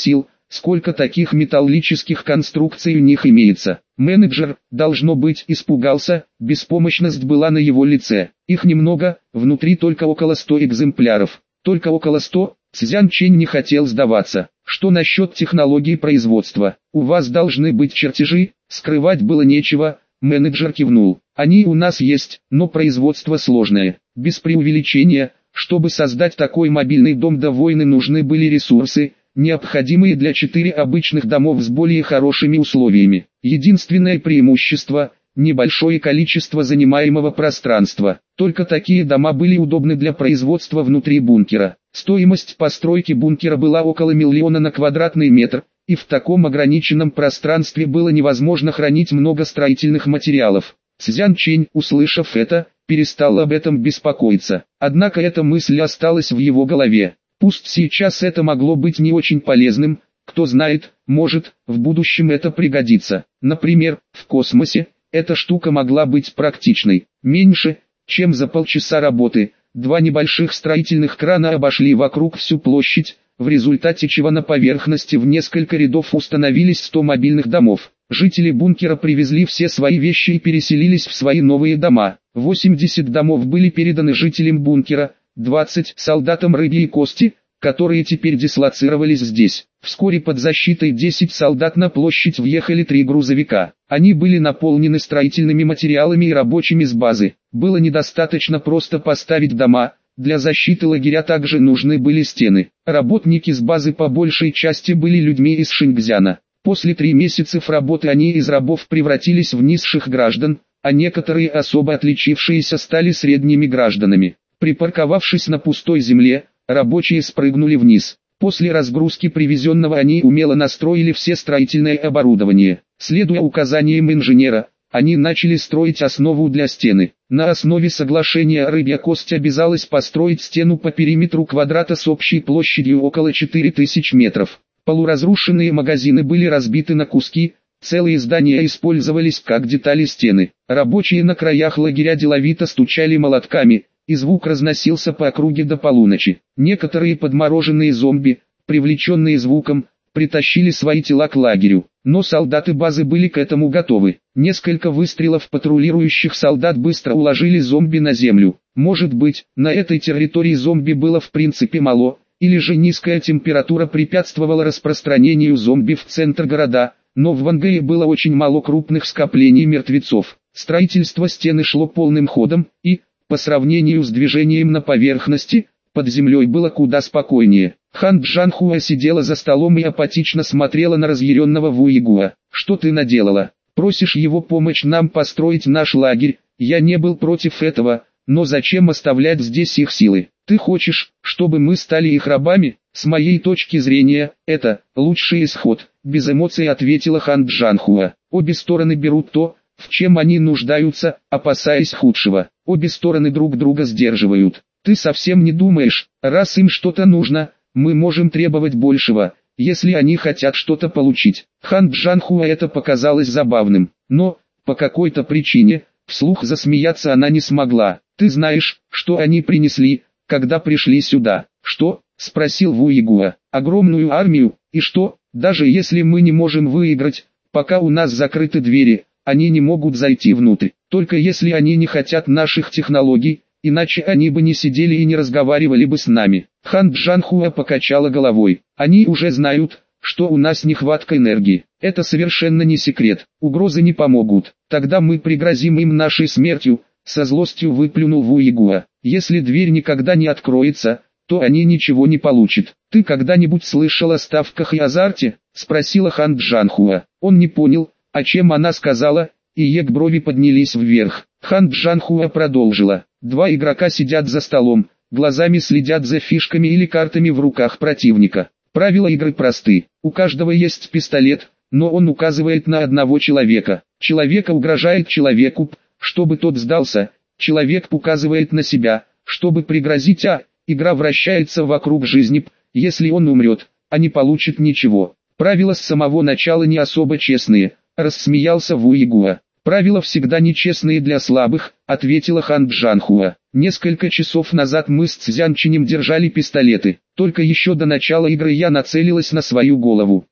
сколько таких металлических конструкций у них имеется. Менеджер, должно быть, испугался, беспомощность была на его лице. Их немного, внутри только около ста экземпляров. Только около ста. Цзян Чэнь не хотел сдаваться. Что насчет технологии производства? У вас должны быть чертежи, скрывать было нечего. Менеджер кивнул. Они у нас есть, но производство сложное. Без преувеличения, чтобы создать такой мобильный дом до войны нужны были ресурсы, необходимые для четырех обычных домов с более хорошими условиями. Единственное преимущество – небольшое количество занимаемого пространства. Только такие дома были удобны для производства внутри бункера. Стоимость постройки бункера была около миллиона на квадратный метр, и в таком ограниченном пространстве было невозможно хранить много строительных материалов. Цзян Чэнь, услышав это, перестал об этом беспокоиться. Однако эта мысль осталась в его голове. Пусть сейчас это могло быть не очень полезным, кто знает, может, в будущем это пригодится. Например, в космосе, эта штука могла быть практичной. Меньше, чем за полчаса работы, два небольших строительных крана обошли вокруг всю площадь, в результате чего на поверхности в несколько рядов установились сто мобильных домов. Жители бункера привезли все свои вещи и переселились в свои новые дома. восемьдесят домов были переданы жителям бункера, двадцать солдатам Рыбьей Кости, которые теперь дислоцировались здесь. Вскоре под защитой десяти солдат на площадь въехали три грузовика. Они были наполнены строительными материалами и рабочими с базы. Было недостаточно просто поставить дома, для защиты лагеря также нужны были стены. Работники с базы по большей части были людьми из Шингзяна. После трех месяцев работы они из рабов превратились в низших граждан, а некоторые особо отличившиеся стали средними гражданами. Припарковавшись на пустой земле, рабочие спрыгнули вниз. После разгрузки привезенного они умело настроили все строительное оборудование. Следуя указаниям инженера, они начали строить основу для стены. На основе соглашения Рыбья Кость обязалась построить стену по периметру квадрата с общей площадью около четырёх тысяч метров. Полуразрушенные магазины были разбиты на куски, целые здания использовались как детали стены. Рабочие на краях лагеря деловито стучали молотками, и звук разносился по округе до полуночи. Некоторые подмороженные зомби, привлеченные звуком, притащили свои тела к лагерю, но солдаты базы были к этому готовы. Несколько выстрелов патрулирующих солдат быстро уложили зомби на землю. Может быть, на этой территории зомби было в принципе мало, или же низкая температура препятствовала распространению зомби в центр города, но в Вангае было очень мало крупных скоплений мертвецов. Строительство стены шло полным ходом, и, по сравнению с движением на поверхности, под землей было куда спокойнее. Хан Джанхуа сидела за столом и апатично смотрела на разъяренного Вуйгуа. «Что ты наделала? Просишь его помочь нам построить наш лагерь? Я не был против этого, но зачем оставлять здесь их силы? Ты хочешь, чтобы мы стали их рабами? С моей точки зрения, это лучший исход», — без эмоций ответила Хан Джанхуа. «Обе стороны берут то, в чем они нуждаются, опасаясь худшего. Обе стороны друг друга сдерживают. Ты совсем не думаешь, раз им что-то нужно, мы можем требовать большего, если они хотят что-то получить». Хан Джанхуа это показалось забавным, но, по какой-то причине, вслух засмеяться она не смогла. «Ты знаешь, что они принесли, когда пришли сюда?» «Что?» — спросил Вуйгуа. «Огромную армию, и что, даже если мы не можем выиграть, пока у нас закрыты двери, они не могут зайти внутрь, только если они не хотят наших технологий, иначе они бы не сидели и не разговаривали бы с нами». Хан Джанхуа покачала головой. «Они уже знают, что у нас нехватка энергии. Это совершенно не секрет. Угрозы не помогут. Тогда мы пригрозим им нашей смертью», — со злостью выплюнул Вуйгуа. «Если дверь никогда не откроется, то они ничего не получат». «Ты когда-нибудь слышал о ставках и азарте?» — спросила Хан Джанхуа. Он не понял, о чем она сказала, и ее брови поднялись вверх. Хан Джанхуа продолжила. «Два игрока сидят за столом, глазами следят за фишками или картами в руках противника. Правила игры просты. У каждого есть пистолет, но он указывает на одного человека. Человека угрожает человеку, чтобы тот сдался. Человек указывает на себя, чтобы пригрозить, а игра вращается вокруг жизни. Если он умрет, а не получит ничего. Правила с самого начала не особо честные», — рассмеялся Вуйгуа. «Правила всегда нечестные для слабых», — ответила Хан Джанхуа. «Несколько часов назад мы с Цзян Чэнем держали пистолеты. Только еще до начала игры я нацелилась на свою голову.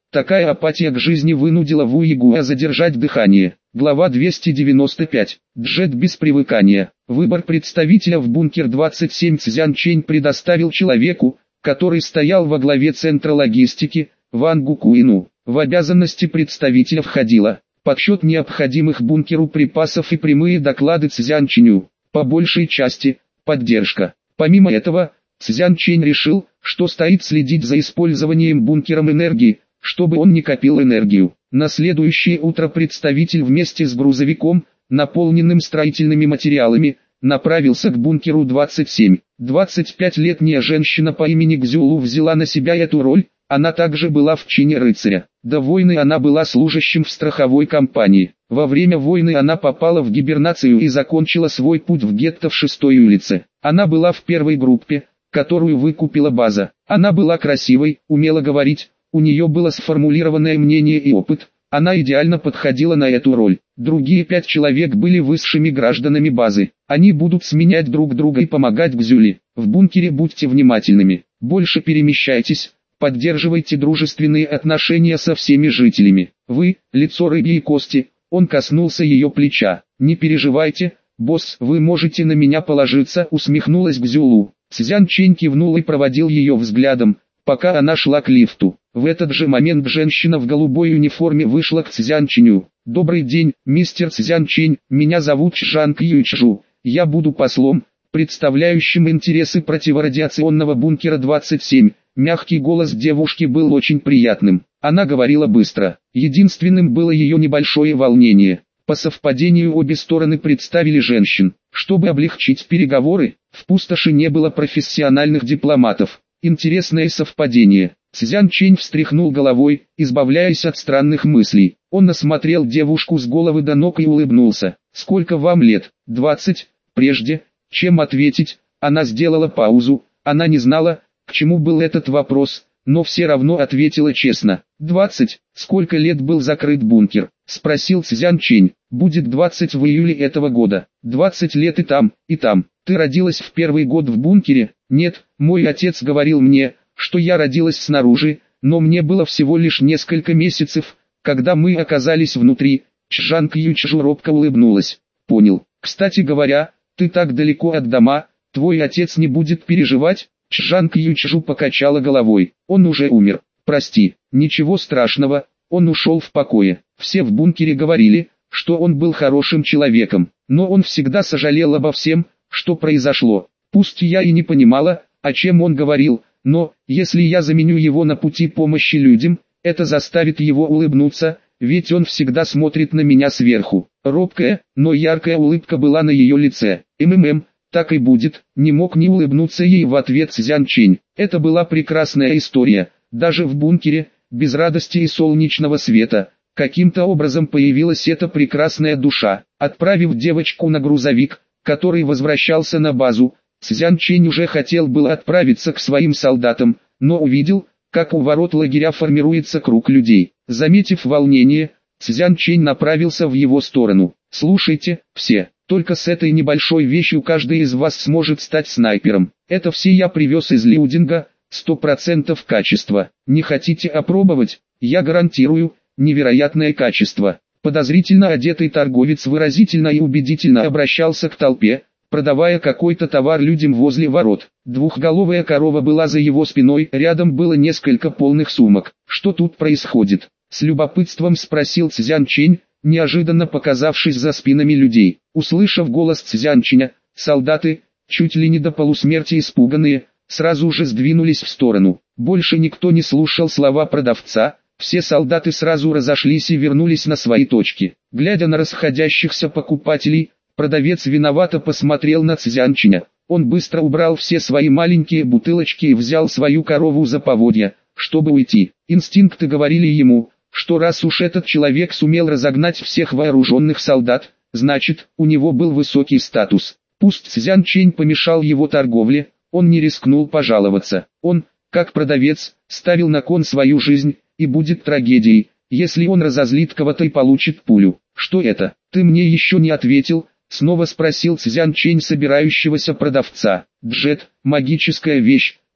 Такая апатия к жизни вынудила Ву Ягуа задержать дыхание. Глава двести девяносто пять. Джет без привыкания. Выбор представителя в бункер двадцать семь Цзян Чэнь предоставил человеку, который стоял во главе центра логистики, Ван Гукуину. В обязанности представителя входило подсчет необходимых бункеру припасов и прямые доклады Цзян Чэню, по большей части, поддержка. Помимо этого, Цзян Чэнь решил, что стоит следить за использованием бункером энергии, чтобы он не копил энергию. На следующее утро представитель вместе с грузовиком, наполненным строительными материалами, направился к бункеру двадцать семь. двадцатипятилетняя женщина по имени Гзюлу взяла на себя эту роль, она также была в чине рыцаря. До войны она была служащим в страховой компании. Во время войны она попала в гибернацию и закончила свой путь в гетто в шестой улице. Она была в первой группе, которую выкупила база. Она была красивой, умела говорить, у нее было сформулированное мнение и опыт, она идеально подходила на эту роль. Другие пять человек были высшими гражданами базы. Они будут сменять друг друга и помогать Гзюле. В бункере будьте внимательными, больше перемещайтесь, поддерживайте дружественные отношения со всеми жителями. Вы, лицо рыбьей кости, он коснулся ее плеча. Не переживайте, босс, вы можете на меня положиться, усмехнулась Гзюлу. Цзян Чэнь кивнул и проводил ее взглядом, пока она шла к лифту. В этот же момент женщина в голубой униформе вышла к Цзян Чэню. «Добрый день, мистер Цзян Чэнь, меня зовут Чжанг Юйчжу, я буду послом, представляющим интересы противорадиационного бункера двадцать семь». Мягкий голос девушки был очень приятным. Она говорила быстро. Единственным было ее небольшое волнение. По совпадению обе стороны представили женщин. Чтобы облегчить переговоры, в пустоши не было профессиональных дипломатов. Интересное совпадение. Цзян Чэнь встряхнул головой, избавляясь от странных мыслей. Он осмотрел девушку с головы до ног и улыбнулся. «Сколько вам лет?» «Двадцать». Прежде, чем ответить, она сделала паузу. Она не знала, к чему был этот вопрос, но все равно ответила честно. «Двадцать». «Сколько лет был закрыт бункер?» — спросил Цзян Чэнь. «Будет двадцать в июле этого года. Двадцать лет и там, и там. Ты родилась в первый год в бункере?» «Нет, мой отец говорил мне, что я родилась снаружи, но мне было всего лишь несколько месяцев, когда мы оказались внутри». Чжанг Юйчжу робко улыбнулась. «Понял. Кстати говоря, ты так далеко от дома, твой отец не будет переживать?» Чжанг Юйчжу покачала головой. «Он уже умер. Прости, ничего страшного, он ушел в покое». Все в бункере говорили, что он был хорошим человеком, но он всегда сожалел обо всем, что произошло. Пусть я и не понимала, о чем он говорил, но, если я заменю его на пути помощи людям, это заставит его улыбнуться, ведь он всегда смотрит на меня сверху. Робкая, но яркая улыбка была на ее лице. МММ, так и будет, не мог не улыбнуться ей в ответ Цзян Чэнь. Это была прекрасная история, даже в бункере, без радости и солнечного света. Каким-то образом появилась эта прекрасная душа. Отправив девочку на грузовик, который возвращался на базу, Цзян Чэнь уже хотел было отправиться к своим солдатам, но увидел, как у ворот лагеря формируется круг людей. Заметив волнение, Цзян Чэнь направился в его сторону. «Слушайте, все, только с этой небольшой вещью каждый из вас сможет стать снайпером. Это все я привез из Лиудинга, сто процентов качества. Не хотите опробовать? Я гарантирую, невероятное качество». Подозрительно одетый торговец выразительно и убедительно обращался к толпе, продавая какой-то товар людям возле ворот. Двухголовая корова была за его спиной, рядом было несколько полных сумок. «Что тут происходит?» — с любопытством спросил Цзян Чэнь, неожиданно показавшись за спинами людей. Услышав голос Цзян Чэня, солдаты, чуть ли не до полусмерти испуганные, сразу же сдвинулись в сторону. Больше никто не слушал слова продавца. Все солдаты сразу разошлись и вернулись на свои точки. Глядя на расходящихся покупателей, продавец виновато посмотрел на Цзян Чэня. Он быстро убрал все свои маленькие бутылочки и взял свою корову за поводья, чтобы уйти. Инстинкты говорили ему, что раз уж этот человек сумел разогнать всех вооруженных солдат, значит, у него был высокий статус. Пусть Цзян Чэнь помешал его торговле, он не рискнул пожаловаться. Он, как продавец, ставил на кон свою жизнь, и будет трагедией, если он разозлит кого-то и получит пулю. «Что это? Ты мне еще не ответил?» — снова спросил Цзян Чэнь собирающегося продавца. «Джет, магическая вещь,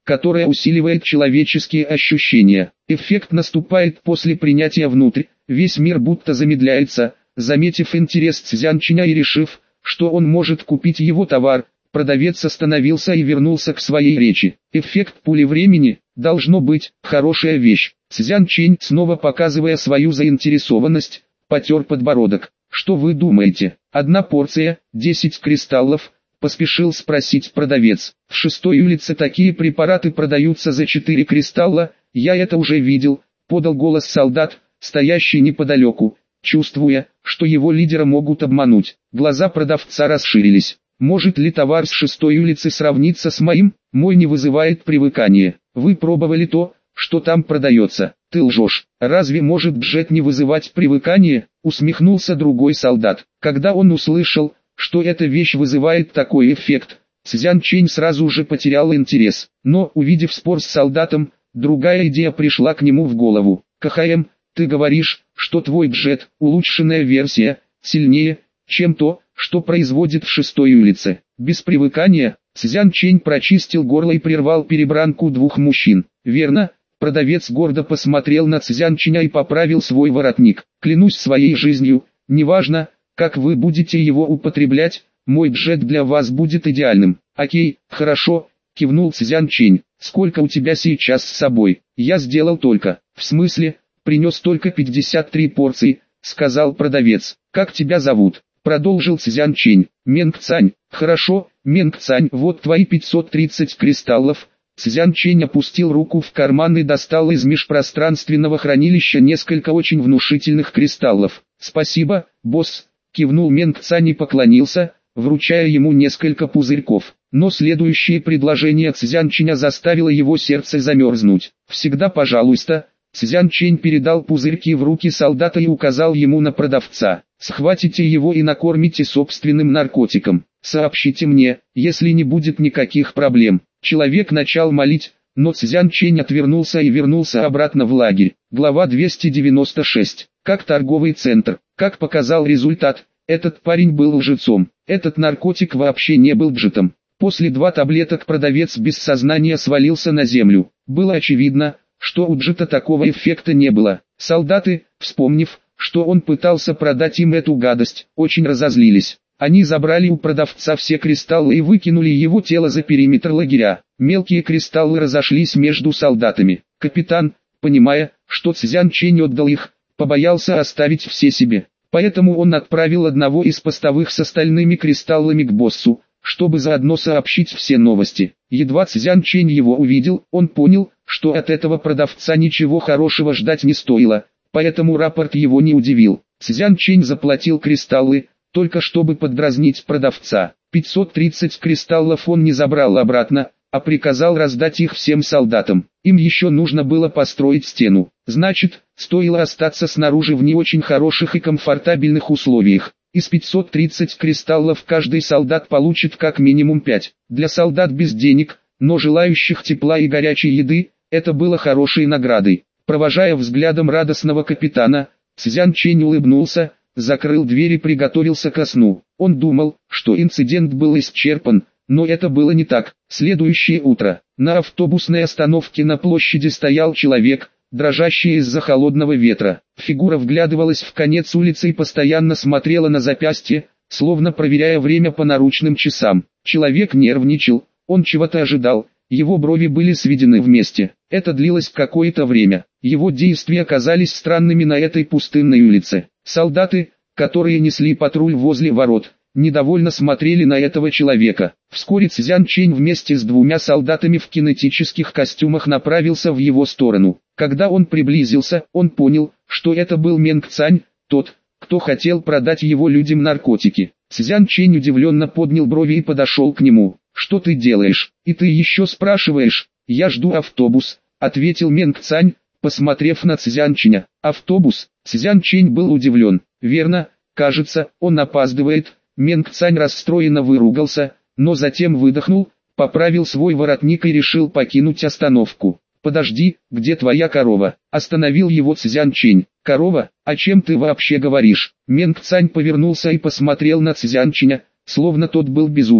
которая усиливает человеческие ощущения. Эффект наступает после принятия внутрь, весь мир будто замедляется. Заметив интерес Цзянчиня и решив, что он может купить его товар, продавец остановился и вернулся к своей речи. Эффект пули времени, должно быть, хорошая вещь. Цзянчень, снова показывая свою заинтересованность, потер подбородок. Что вы думаете? Одна порция, десять кристаллов? Поспешил спросить продавец. В шестой улице такие препараты продаются за четыре кристалла, я это уже видел, подал голос солдат, стоящий неподалеку, чувствуя, что его лидера могут обмануть. Глаза продавца расширились. Может ли товар с шестой улицы сравниться с моим? Мой не вызывает привыкания. Вы пробовали то, что там продается? Ты лжешь. Разве может бюджет не вызывать привыкание? Усмехнулся другой солдат. Когда он услышал, что эта вещь вызывает такой эффект, Цзянчень сразу же потерял интерес. Но, увидев спор с солдатом, другая идея пришла к нему в голову. КХМ, ты говоришь, что твой бюджет, улучшенная версия, сильнее, чем то, что производит в шестой улице. Без привыкания, Цзянчень прочистил горло и прервал перебранку двух мужчин. Верно? Продавец гордо посмотрел на Цзянченя и поправил свой воротник. Клянусь своей жизнью, неважно, как вы будете его употреблять, мой бюджет для вас будет идеальным. Окей, хорошо, кивнул Цзянчень. Сколько у тебя сейчас с собой? Я сделал только. В смысле, принес только пятьдесят три порции, сказал продавец. Как тебя зовут? Продолжил Цзянчень. Менг Цань. Хорошо, Менг Цань, вот твои пятьсот тридцать кристаллов. Цзянчень опустил руку в карман и достал из межпространственного хранилища несколько очень внушительных кристаллов. Спасибо, босс, кивнул Менг Цань и поклонился, вручая ему несколько пузырьков. Но следующее предложение Цзянченя заставило его сердце замерзнуть. Всегда пожалуйста. Цзянчень передал пузырьки в руки солдата и указал ему на продавца. Схватите его и накормите собственным наркотиком. Сообщите мне, если не будет никаких проблем. Человек начал молить, но Цзянчень отвернулся и вернулся обратно в лагерь. Глава двести девяносто шесть. Как торговый центр. Как показал результат, этот парень был лжецом. Этот наркотик вообще не был бджитом. После двух таблеток продавец без сознания свалился на землю. Было очевидно, что у бджита такого эффекта не было. Солдаты, вспомнив, что он пытался продать им эту гадость, очень разозлились. Они забрали у продавца все кристаллы и выкинули его тело за периметр лагеря. Мелкие кристаллы разошлись между солдатами. Капитан, понимая, что Цзянчень отдал их, побоялся оставить все себе. Поэтому он отправил одного из постовых с остальными кристаллами к боссу, чтобы заодно сообщить все новости. Едва Цзянчень его увидел, он понял, что от этого продавца ничего хорошего ждать не стоило, поэтому рапорт его не удивил. Цзянчень заплатил кристаллы, только чтобы поддразнить продавца. пятьсот тридцать кристаллов он не забрал обратно, а приказал раздать их всем солдатам. Им еще нужно было построить стену. Значит, стоило остаться снаружи в не очень хороших и комфортабельных условиях. Из пятисот тридцати кристаллов каждый солдат получит как минимум пять. Для солдат без денег, но желающих тепла и горячей еды, это было хорошей наградой. Провожая взглядом радостного капитана, Цзянчень улыбнулся, закрыл дверь и приготовился ко сну. Он думал, что инцидент был исчерпан, но это было не так. Следующее утро. На автобусной остановке на площади стоял человек, дрожащий из-за холодного ветра. Фигура вглядывалась в конец улицы и постоянно смотрела на запястье, словно проверяя время по наручным часам. Человек нервничал, он чего-то ожидал, его брови были сведены вместе. Это длилось какое-то время. Его действия оказались странными на этой пустынной улице. Солдаты, которые несли патруль возле ворот, недовольно смотрели на этого человека. Вскоре Цзянчень вместе с двумя солдатами в кинетических костюмах направился в его сторону. Когда он приблизился, он понял, что это был Менг Цань, тот, кто хотел продать его людям наркотики. Цзянчень удивленно поднял брови и подошел к нему. «Что ты делаешь? И ты еще спрашиваешь? Я жду автобус», — ответил Менг Цань, посмотрев на Цзянченя. «Автобус?» Цзянчень был удивлен. «Верно, кажется, он опаздывает». Менг Цань расстроенно выругался, но затем выдохнул, поправил свой воротник и решил покинуть остановку. «Подожди, где твоя корова?» Остановил его Цзянчень. «Корова? О чем ты вообще говоришь?» Менг Цань повернулся и посмотрел на Цзянченя, словно тот был безумцем.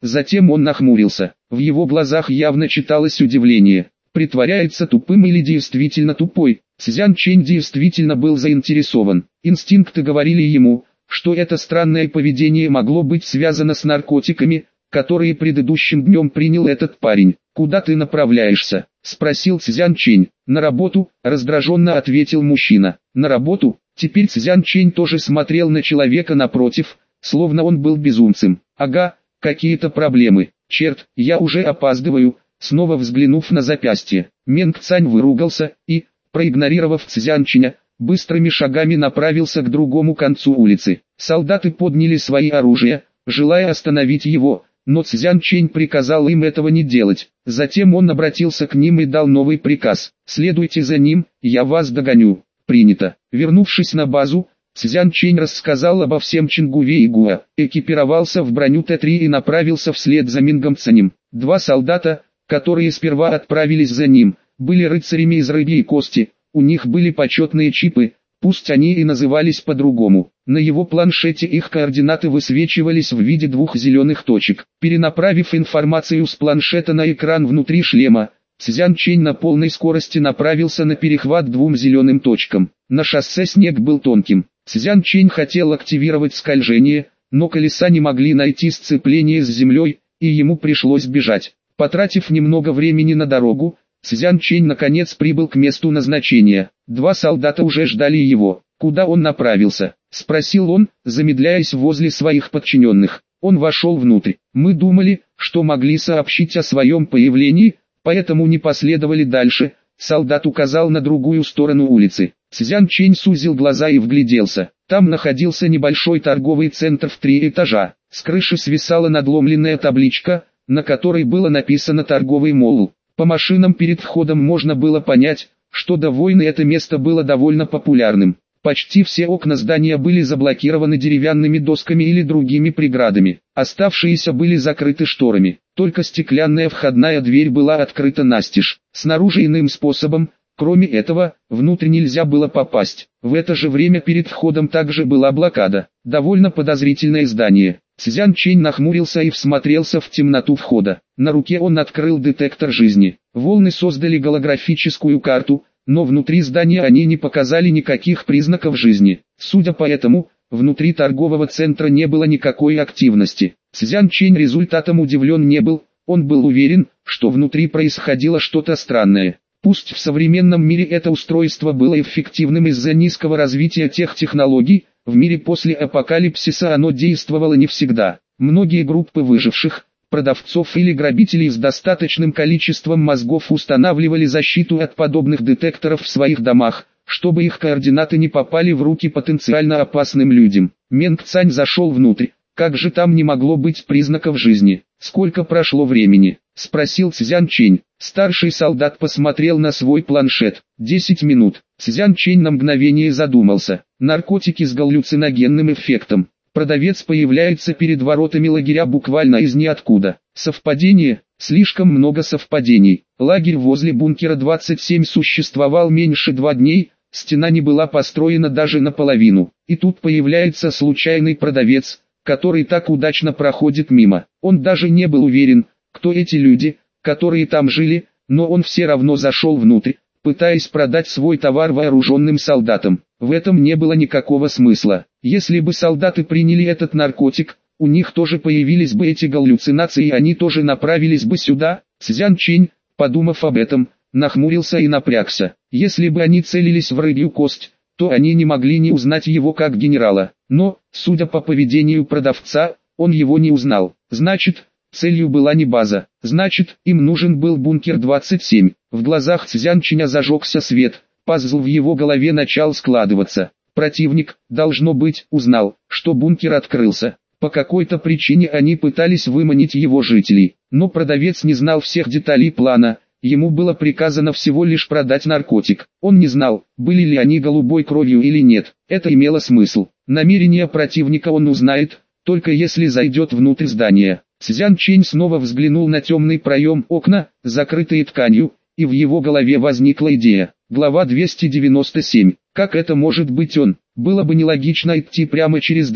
Затем он нахмурился. В его глазах явно читалось удивление. Притворяется тупым или действительно тупой? Цзян Чэнь действительно был заинтересован. Инстинкты говорили ему, что это странное поведение могло быть связано с наркотиками, которые предыдущим днем принял этот парень. «Куда ты направляешься?» – спросил Цзян Чэнь. «На работу», – раздраженно ответил мужчина. «На работу?» Теперь Цзян Чэнь тоже смотрел на человека напротив, словно он был безумцем. «Ага, какие-то проблемы. Черт, я уже опаздываю», снова взглянув на запястье. Менг Цань выругался и, проигнорировав Цзян Чэня, быстрыми шагами направился к другому концу улицы. Солдаты подняли свои оружия, желая остановить его, но Цзян Чэнь приказал им этого не делать. Затем он обратился к ним и дал новый приказ: «Следуйте за ним, я вас догоню». «Принято». Вернувшись на базу, Цзян Чэнь рассказал обо всем Чингуве и Гуа, экипировался в броню Т три и направился вслед за Мингом Цанем. Два солдата, которые сперва отправились за ним, были рыцарями из рыбьей кости, у них были почетные чипы, пусть они и назывались по-другому. На его планшете их координаты высвечивались в виде двух зеленых точек. Перенаправив информацию с планшета на экран внутри шлема, Цзян Чэнь на полной скорости направился на перехват двум зеленым точкам. На шоссе снег был тонким. Цзян Чэнь хотел активировать скольжение, но колеса не могли найти сцепление с землей, и ему пришлось бежать. Потратив немного времени на дорогу, Цзян Чэнь наконец прибыл к месту назначения. Два солдата уже ждали его. «Куда он направился?» – спросил он, замедляясь возле своих подчиненных. Он вошел внутрь. «Мы думали, что могли сообщить о своем появлении, поэтому не последовали дальше», – солдат указал на другую сторону улицы. Цзян Чэнь сузил глаза и вгляделся. Там находился небольшой торговый центр в три этажа. С крыши свисала надломленная табличка, на которой было написано «Торговый молл». По машинам перед входом можно было понять, что до войны это место было довольно популярным. Почти все окна здания были заблокированы деревянными досками или другими преградами. Оставшиеся были закрыты шторами. Только стеклянная входная дверь была открыта настежь. Снаружи иным способом, кроме этого, внутрь нельзя было попасть. В это же время перед входом также была блокада. Довольно подозрительное здание. Цзян Чэнь нахмурился и всмотрелся в темноту входа. На руке он открыл детектор жизни. Волны создали голографическую карту, но внутри здания они не показали никаких признаков жизни. Судя по этому, внутри торгового центра не было никакой активности. Цзян Чэнь результатом удивлен не был, он был уверен, что внутри происходило что-то странное. Пусть в современном мире это устройство было эффективным из-за низкого развития тех технологий, в мире после апокалипсиса оно действовало не всегда. Многие группы выживших, продавцов или грабителей с достаточным количеством мозгов устанавливали защиту от подобных детекторов в своих домах, чтобы их координаты не попали в руки потенциально опасным людям. Менг Цань зашел внутрь. Как же там не могло быть признаков жизни? «Сколько прошло времени?» – спросил Цзян Чэнь. Старший солдат посмотрел на свой планшет. «Десять минут». Цзян Чэнь на мгновение задумался. Наркотики с галлюциногенным эффектом. Продавец появляется перед воротами лагеря буквально из ниоткуда. Совпадение? Слишком много совпадений. Лагерь возле бункера двадцать семь существовал меньше двух дней, стена не была построена даже наполовину. И тут появляется случайный продавец, который так удачно проходит мимо. Он даже не был уверен, кто эти люди, которые там жили, но он все равно зашел внутрь, пытаясь продать свой товар вооруженным солдатам. В этом не было никакого смысла. Если бы солдаты приняли этот наркотик, у них тоже появились бы эти галлюцинации и они тоже направились бы сюда. Цзян Чэнь, подумав об этом, нахмурился и напрягся. Если бы они целились в рыбью кость, то они не могли не узнать его как генерала. Но, судя по поведению продавца, он его не узнал. Значит, целью была не база. Значит, им нужен был бункер двадцать семь. В глазах Цзян Чэня зажегся свет. Пазл в его голове начал складываться. Противник, должно быть, узнал, что бункер открылся. По какой-то причине они пытались выманить его жителей. Но продавец не знал всех деталей плана. Ему было приказано всего лишь продать наркотик. Он не знал, были ли они голубой кровью или нет. Это имело смысл. Намерения противника он узнает, только если зайдет внутрь здания. Цзян Чэнь снова взглянул на темный проем окна, закрытые тканью, и в его голове возникла идея. Глава двести девяносто семь. Как это может быть он? Было бы нелогично идти прямо через дверь,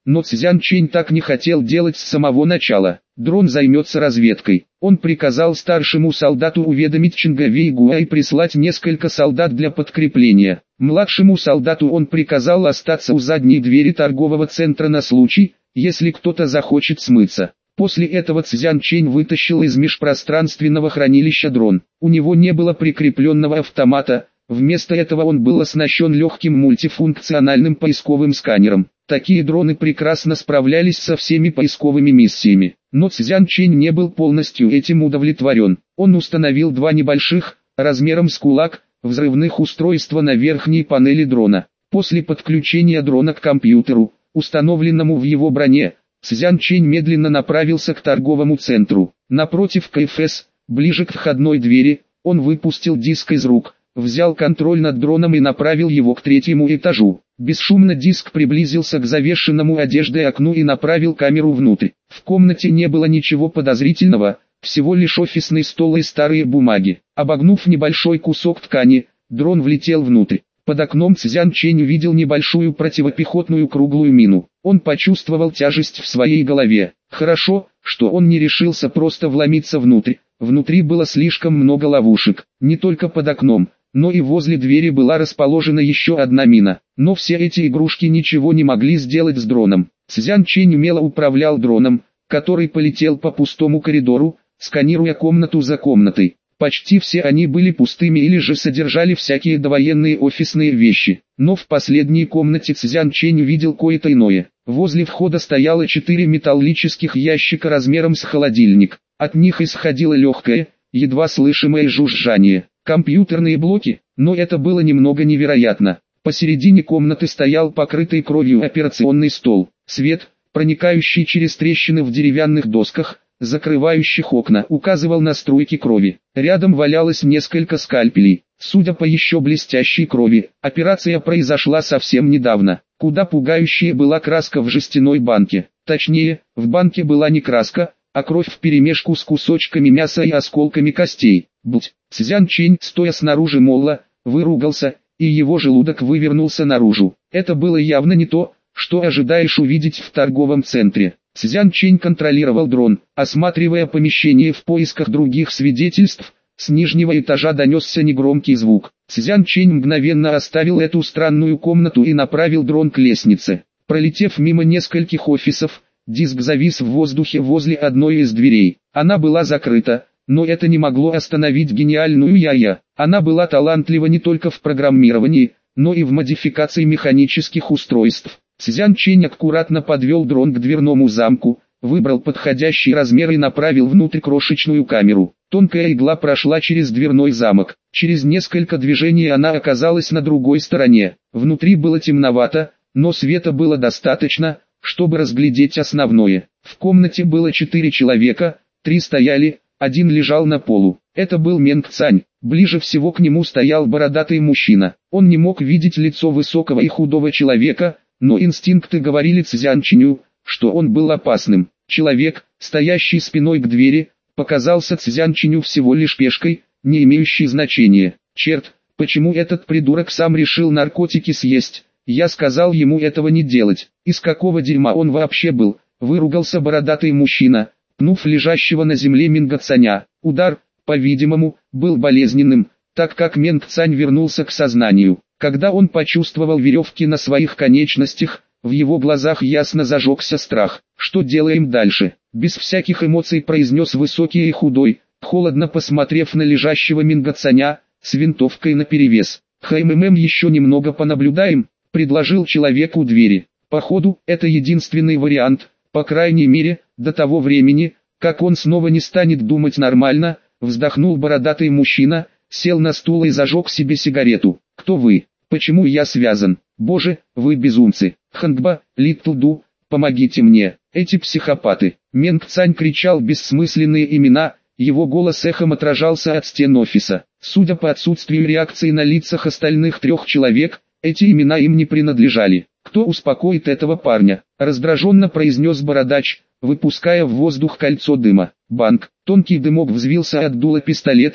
но Цзян Чэнь так не хотел делать с самого начала. Дрон займется разведкой. Он приказал старшему солдату уведомить Чинга Вэйгуа и прислать несколько солдат для подкрепления. Младшему солдату он приказал остаться у задней двери торгового центра на случай, если кто-то захочет смыться. После этого Цзян Чэнь вытащил из межпространственного хранилища дрон. У него не было прикрепленного автомата, вместо этого он был оснащен легким мультифункциональным поисковым сканером. Такие дроны прекрасно справлялись со всеми поисковыми миссиями. Но Цзян Чэнь не был полностью этим удовлетворен. Он установил два небольших, размером с кулак, взрывных устройства на верхней панели дрона. После подключения дрона к компьютеру, установленному в его броне, Цзян Чэнь медленно направился к торговому центру. Напротив КФС, ближе к входной двери, он выпустил диск из рук, взял контроль над дроном и направил его к третьему этажу. Бесшумно диск приблизился к завешенному одеждой окну и направил камеру внутрь. В комнате не было ничего подозрительного, всего лишь офисный стол и старые бумаги. Обогнув небольшой кусок ткани, дрон влетел внутрь. Под окном Цзян Чэнь увидел небольшую противопехотную круглую мину. Он почувствовал тяжесть в своей голове. Хорошо, что он не решился просто вломиться внутрь. Внутри было слишком много ловушек. Не только под окном, но и возле двери была расположена еще одна мина. Но все эти игрушки ничего не могли сделать с дроном. Цзян Чэнь умело управлял дроном, который полетел по пустому коридору, сканируя комнату за комнатой. Почти все они были пустыми или же содержали всякие довоенные офисные вещи. Но в последней комнате Цзян Чэнь увидел кое-то иное. Возле входа стояло четыре металлических ящика размером с холодильник. От них исходило легкое, едва слышимое жужжание. Компьютерные блоки, но это было немного невероятно. Посередине комнаты стоял покрытый кровью операционный стол. Свет, проникающий через трещины в деревянных досках, закрывающих окна, указывал на струйки крови. Рядом валялось несколько скальпелей. Судя по еще блестящей крови, операция произошла совсем недавно. Куда пугающее была краска в жестяной банке. Точнее, в банке была не краска, а кровь вперемешку с кусочками мяса и осколками костей. Будь. Цзян Чэнь, стоя снаружи молла, выругался, и его желудок вывернулся наружу. Это было явно не то, что ожидаешь увидеть в торговом центре. Цзян Чэнь контролировал дрон, осматривая помещение в поисках других свидетельств. С нижнего этажа донесся негромкий звук. Цзян Чэнь мгновенно оставил эту странную комнату и направил дрон к лестнице. Пролетев мимо нескольких офисов, диск завис в воздухе возле одной из дверей. Она была закрыта, но это не могло остановить гениальную Я-Я. Она была талантлива не только в программировании, но и в модификации механических устройств. Цзян Чэнь аккуратно подвел дрон к дверному замку, выбрал подходящий размер и направил внутрь крошечную камеру. Тонкая игла прошла через дверной замок. Через несколько движений она оказалась на другой стороне. Внутри было темновато, но света было достаточно, чтобы разглядеть основное. В комнате было четыре человека, три стояли, один лежал на полу. Это был Менг Цань. Ближе всего к нему стоял бородатый мужчина. Он не мог видеть лицо высокого и худого человека, но инстинкты говорили Цзян Чэню, что он был опасным. Человек, стоящий спиной к двери, показался Цзян Чэню всего лишь пешкой, не имеющей значения. Черт, почему этот придурок сам решил наркотики съесть? Я сказал ему этого не делать. Из какого дерьма он вообще был? Выругался бородатый мужчина, пнув лежащего на земле Менга Цаня. Удар, по-видимому, был болезненным, так как Менг Цань вернулся к сознанию. Когда он почувствовал веревки на своих конечностях, в его глазах ясно зажегся страх. Что делаем дальше? Без всяких эмоций произнес высокий и худой, холодно посмотрев на лежащего Менга Цаня, с винтовкой наперевес. «ХММ еще немного понаблюдаем», — предложил человек у двери. «Походу, это единственный вариант, по крайней мере, до того времени, как он снова не станет думать нормально», — вздохнул бородатый мужчина, сел на стул и зажег себе сигарету. «Кто вы? Почему я связан? Боже, вы безумцы! Хангба, Литтл-Ду, помогите мне! Эти психопаты!» Менг Цань кричал бессмысленные имена, его голос эхом отражался от стен офиса. Судя по отсутствию реакции на лицах остальных трех человек, эти имена им не принадлежали. «Кто успокоит этого парня?» — раздраженно произнес бородач, выпуская в воздух кольцо дыма. Банк. Тонкий дымок взвился от дула пистолета,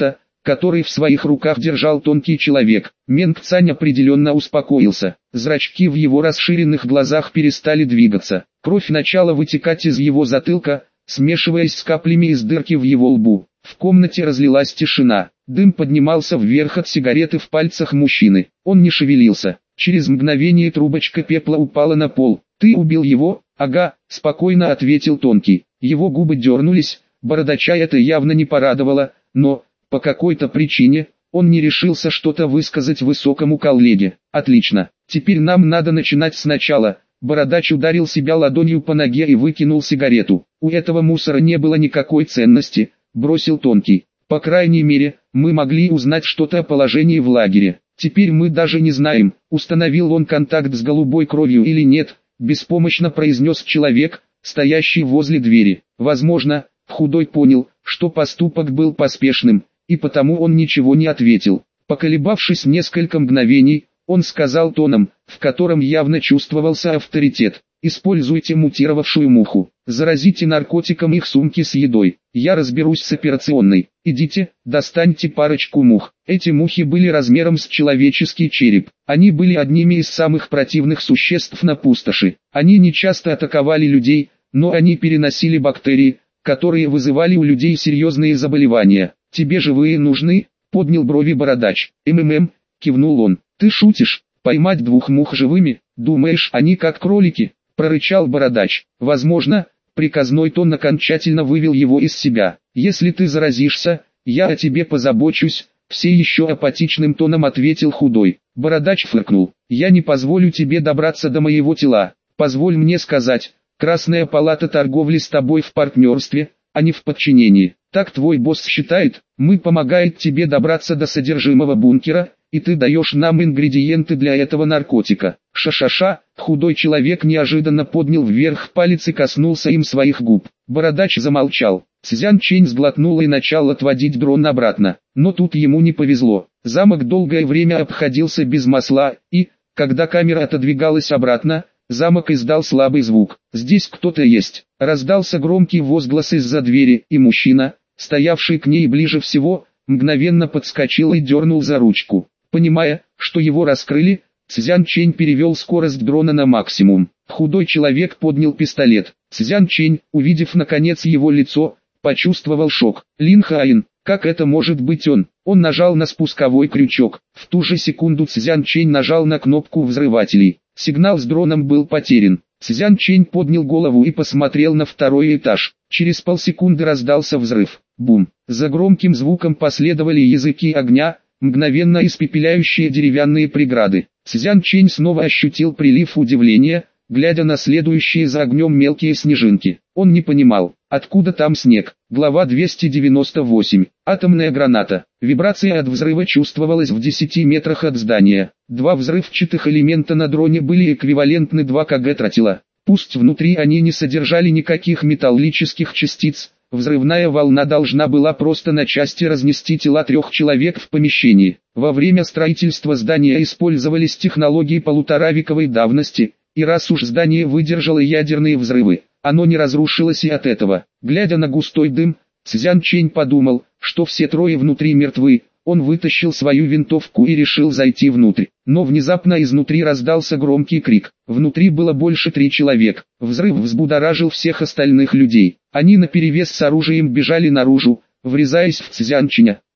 который в своих руках держал тонкий человек. Менг Цань определенно успокоился. Зрачки в его расширенных глазах перестали двигаться. Кровь начала вытекать из его затылка, смешиваясь с каплями из дырки в его лбу. В комнате разлилась тишина. Дым поднимался вверх от сигареты в пальцах мужчины. Он не шевелился. Через мгновение трубочка пепла упала на пол. «Ты убил его?» «Ага», — спокойно ответил Тонкий. Его губы дернулись, бородача это явно не порадовало, но, по какой-то причине, он не решился что-то высказать высокому коллеге. «Отлично, теперь нам надо начинать сначала». Бородач ударил себя ладонью по ноге и выкинул сигарету. «У этого мусора не было никакой ценности», — бросил Тонкий. «По крайней мере, мы могли узнать что-то о положении в лагере. Теперь мы даже не знаем, установил он контакт с голубой кровью или нет», — беспомощно произнес человек, стоящий возле двери. Возможно, Худой понял, что поступок был поспешным, и потому он ничего не ответил. Поколебавшись несколько мгновений, он сказал тоном, в котором явно чувствовался авторитет: «Используйте мутировавшую муху, заразите наркотиком их сумки с едой, я разберусь с операционной, идите, достаньте парочку мух». Эти мухи были размером с человеческий череп, они были одними из самых противных существ на пустоши. Они не часто атаковали людей, но они переносили бактерии, которые вызывали у людей серьезные заболевания. «Тебе живые нужны?» — поднял брови Бородач. «МММ», — кивнул он. «Ты шутишь? Поймать двух мух живыми? Думаешь, они как кролики?» — прорычал Бородач. «Возможно». Приказной тон окончательно вывел его из себя. «Если ты заразишься, я о тебе позабочусь», — все еще апатичным тоном ответил Худой. Бородач фыркнул. «Я не позволю тебе добраться до моего тела. Позволь мне сказать, Красная палата торговли с тобой в партнерстве, а не в подчинении. Так твой босс считает, мы помогаем тебе добраться до содержимого бункера, и ты даешь нам ингредиенты для этого наркотика». Ша-ша-ша, Худой человек неожиданно поднял вверх палец и коснулся им своих губ. Бородач замолчал. Цзян Чэнь сглотнул и начал отводить дрон обратно. Но тут ему не повезло. Замок долгое время обходился без масла, и, когда камера отодвигалась обратно, замок издал слабый звук. «Здесь кто-то есть!» Раздался громкий возглас из-за двери, и мужчина, стоявший к ней ближе всего, мгновенно подскочил и дернул за ручку. Понимая, что его раскрыли, Цзян Чэнь перевел скорость дрона на максимум. Худой человек поднял пистолет. Цзян Чэнь, увидев наконец его лицо, почувствовал шок. «Лин Хаин, как это может быть он?» Он нажал на спусковой крючок. В ту же секунду Цзян Чэнь нажал на кнопку взрывателей. Сигнал с дроном был потерян. Цзян Чэнь поднял голову и посмотрел на второй этаж. Через полсекунды раздался взрыв. Бум. За громким звуком последовали языки огня, мгновенно испепеляющие деревянные преграды. Цзян Чэнь снова ощутил прилив удивления, глядя на следующие за огнем мелкие снежинки. Он не понимал, откуда там снег. Глава двести девяносто восемь. Атомная граната. Вибрация от взрыва чувствовалась в десяти метрах от здания. Два взрывчатых элемента на дроне были эквивалентны два килограмма тротила. Пусть внутри они не содержали никаких металлических частиц, взрывная волна должна была просто на части разнести тела трех человек в помещении. Во время строительства здания использовались технологии полуторавековой давности, и раз уж здание выдержало ядерные взрывы, оно не разрушилось и от этого. Глядя на густой дым, Цзян Чэнь подумал, что все трое внутри мертвы. Он вытащил свою винтовку и решил зайти внутрь. Но внезапно изнутри раздался громкий крик. Внутри было больше три человек. Взрыв взбудоражил всех остальных людей. Они наперевес с оружием бежали наружу, врезаясь в Цзян Чэня.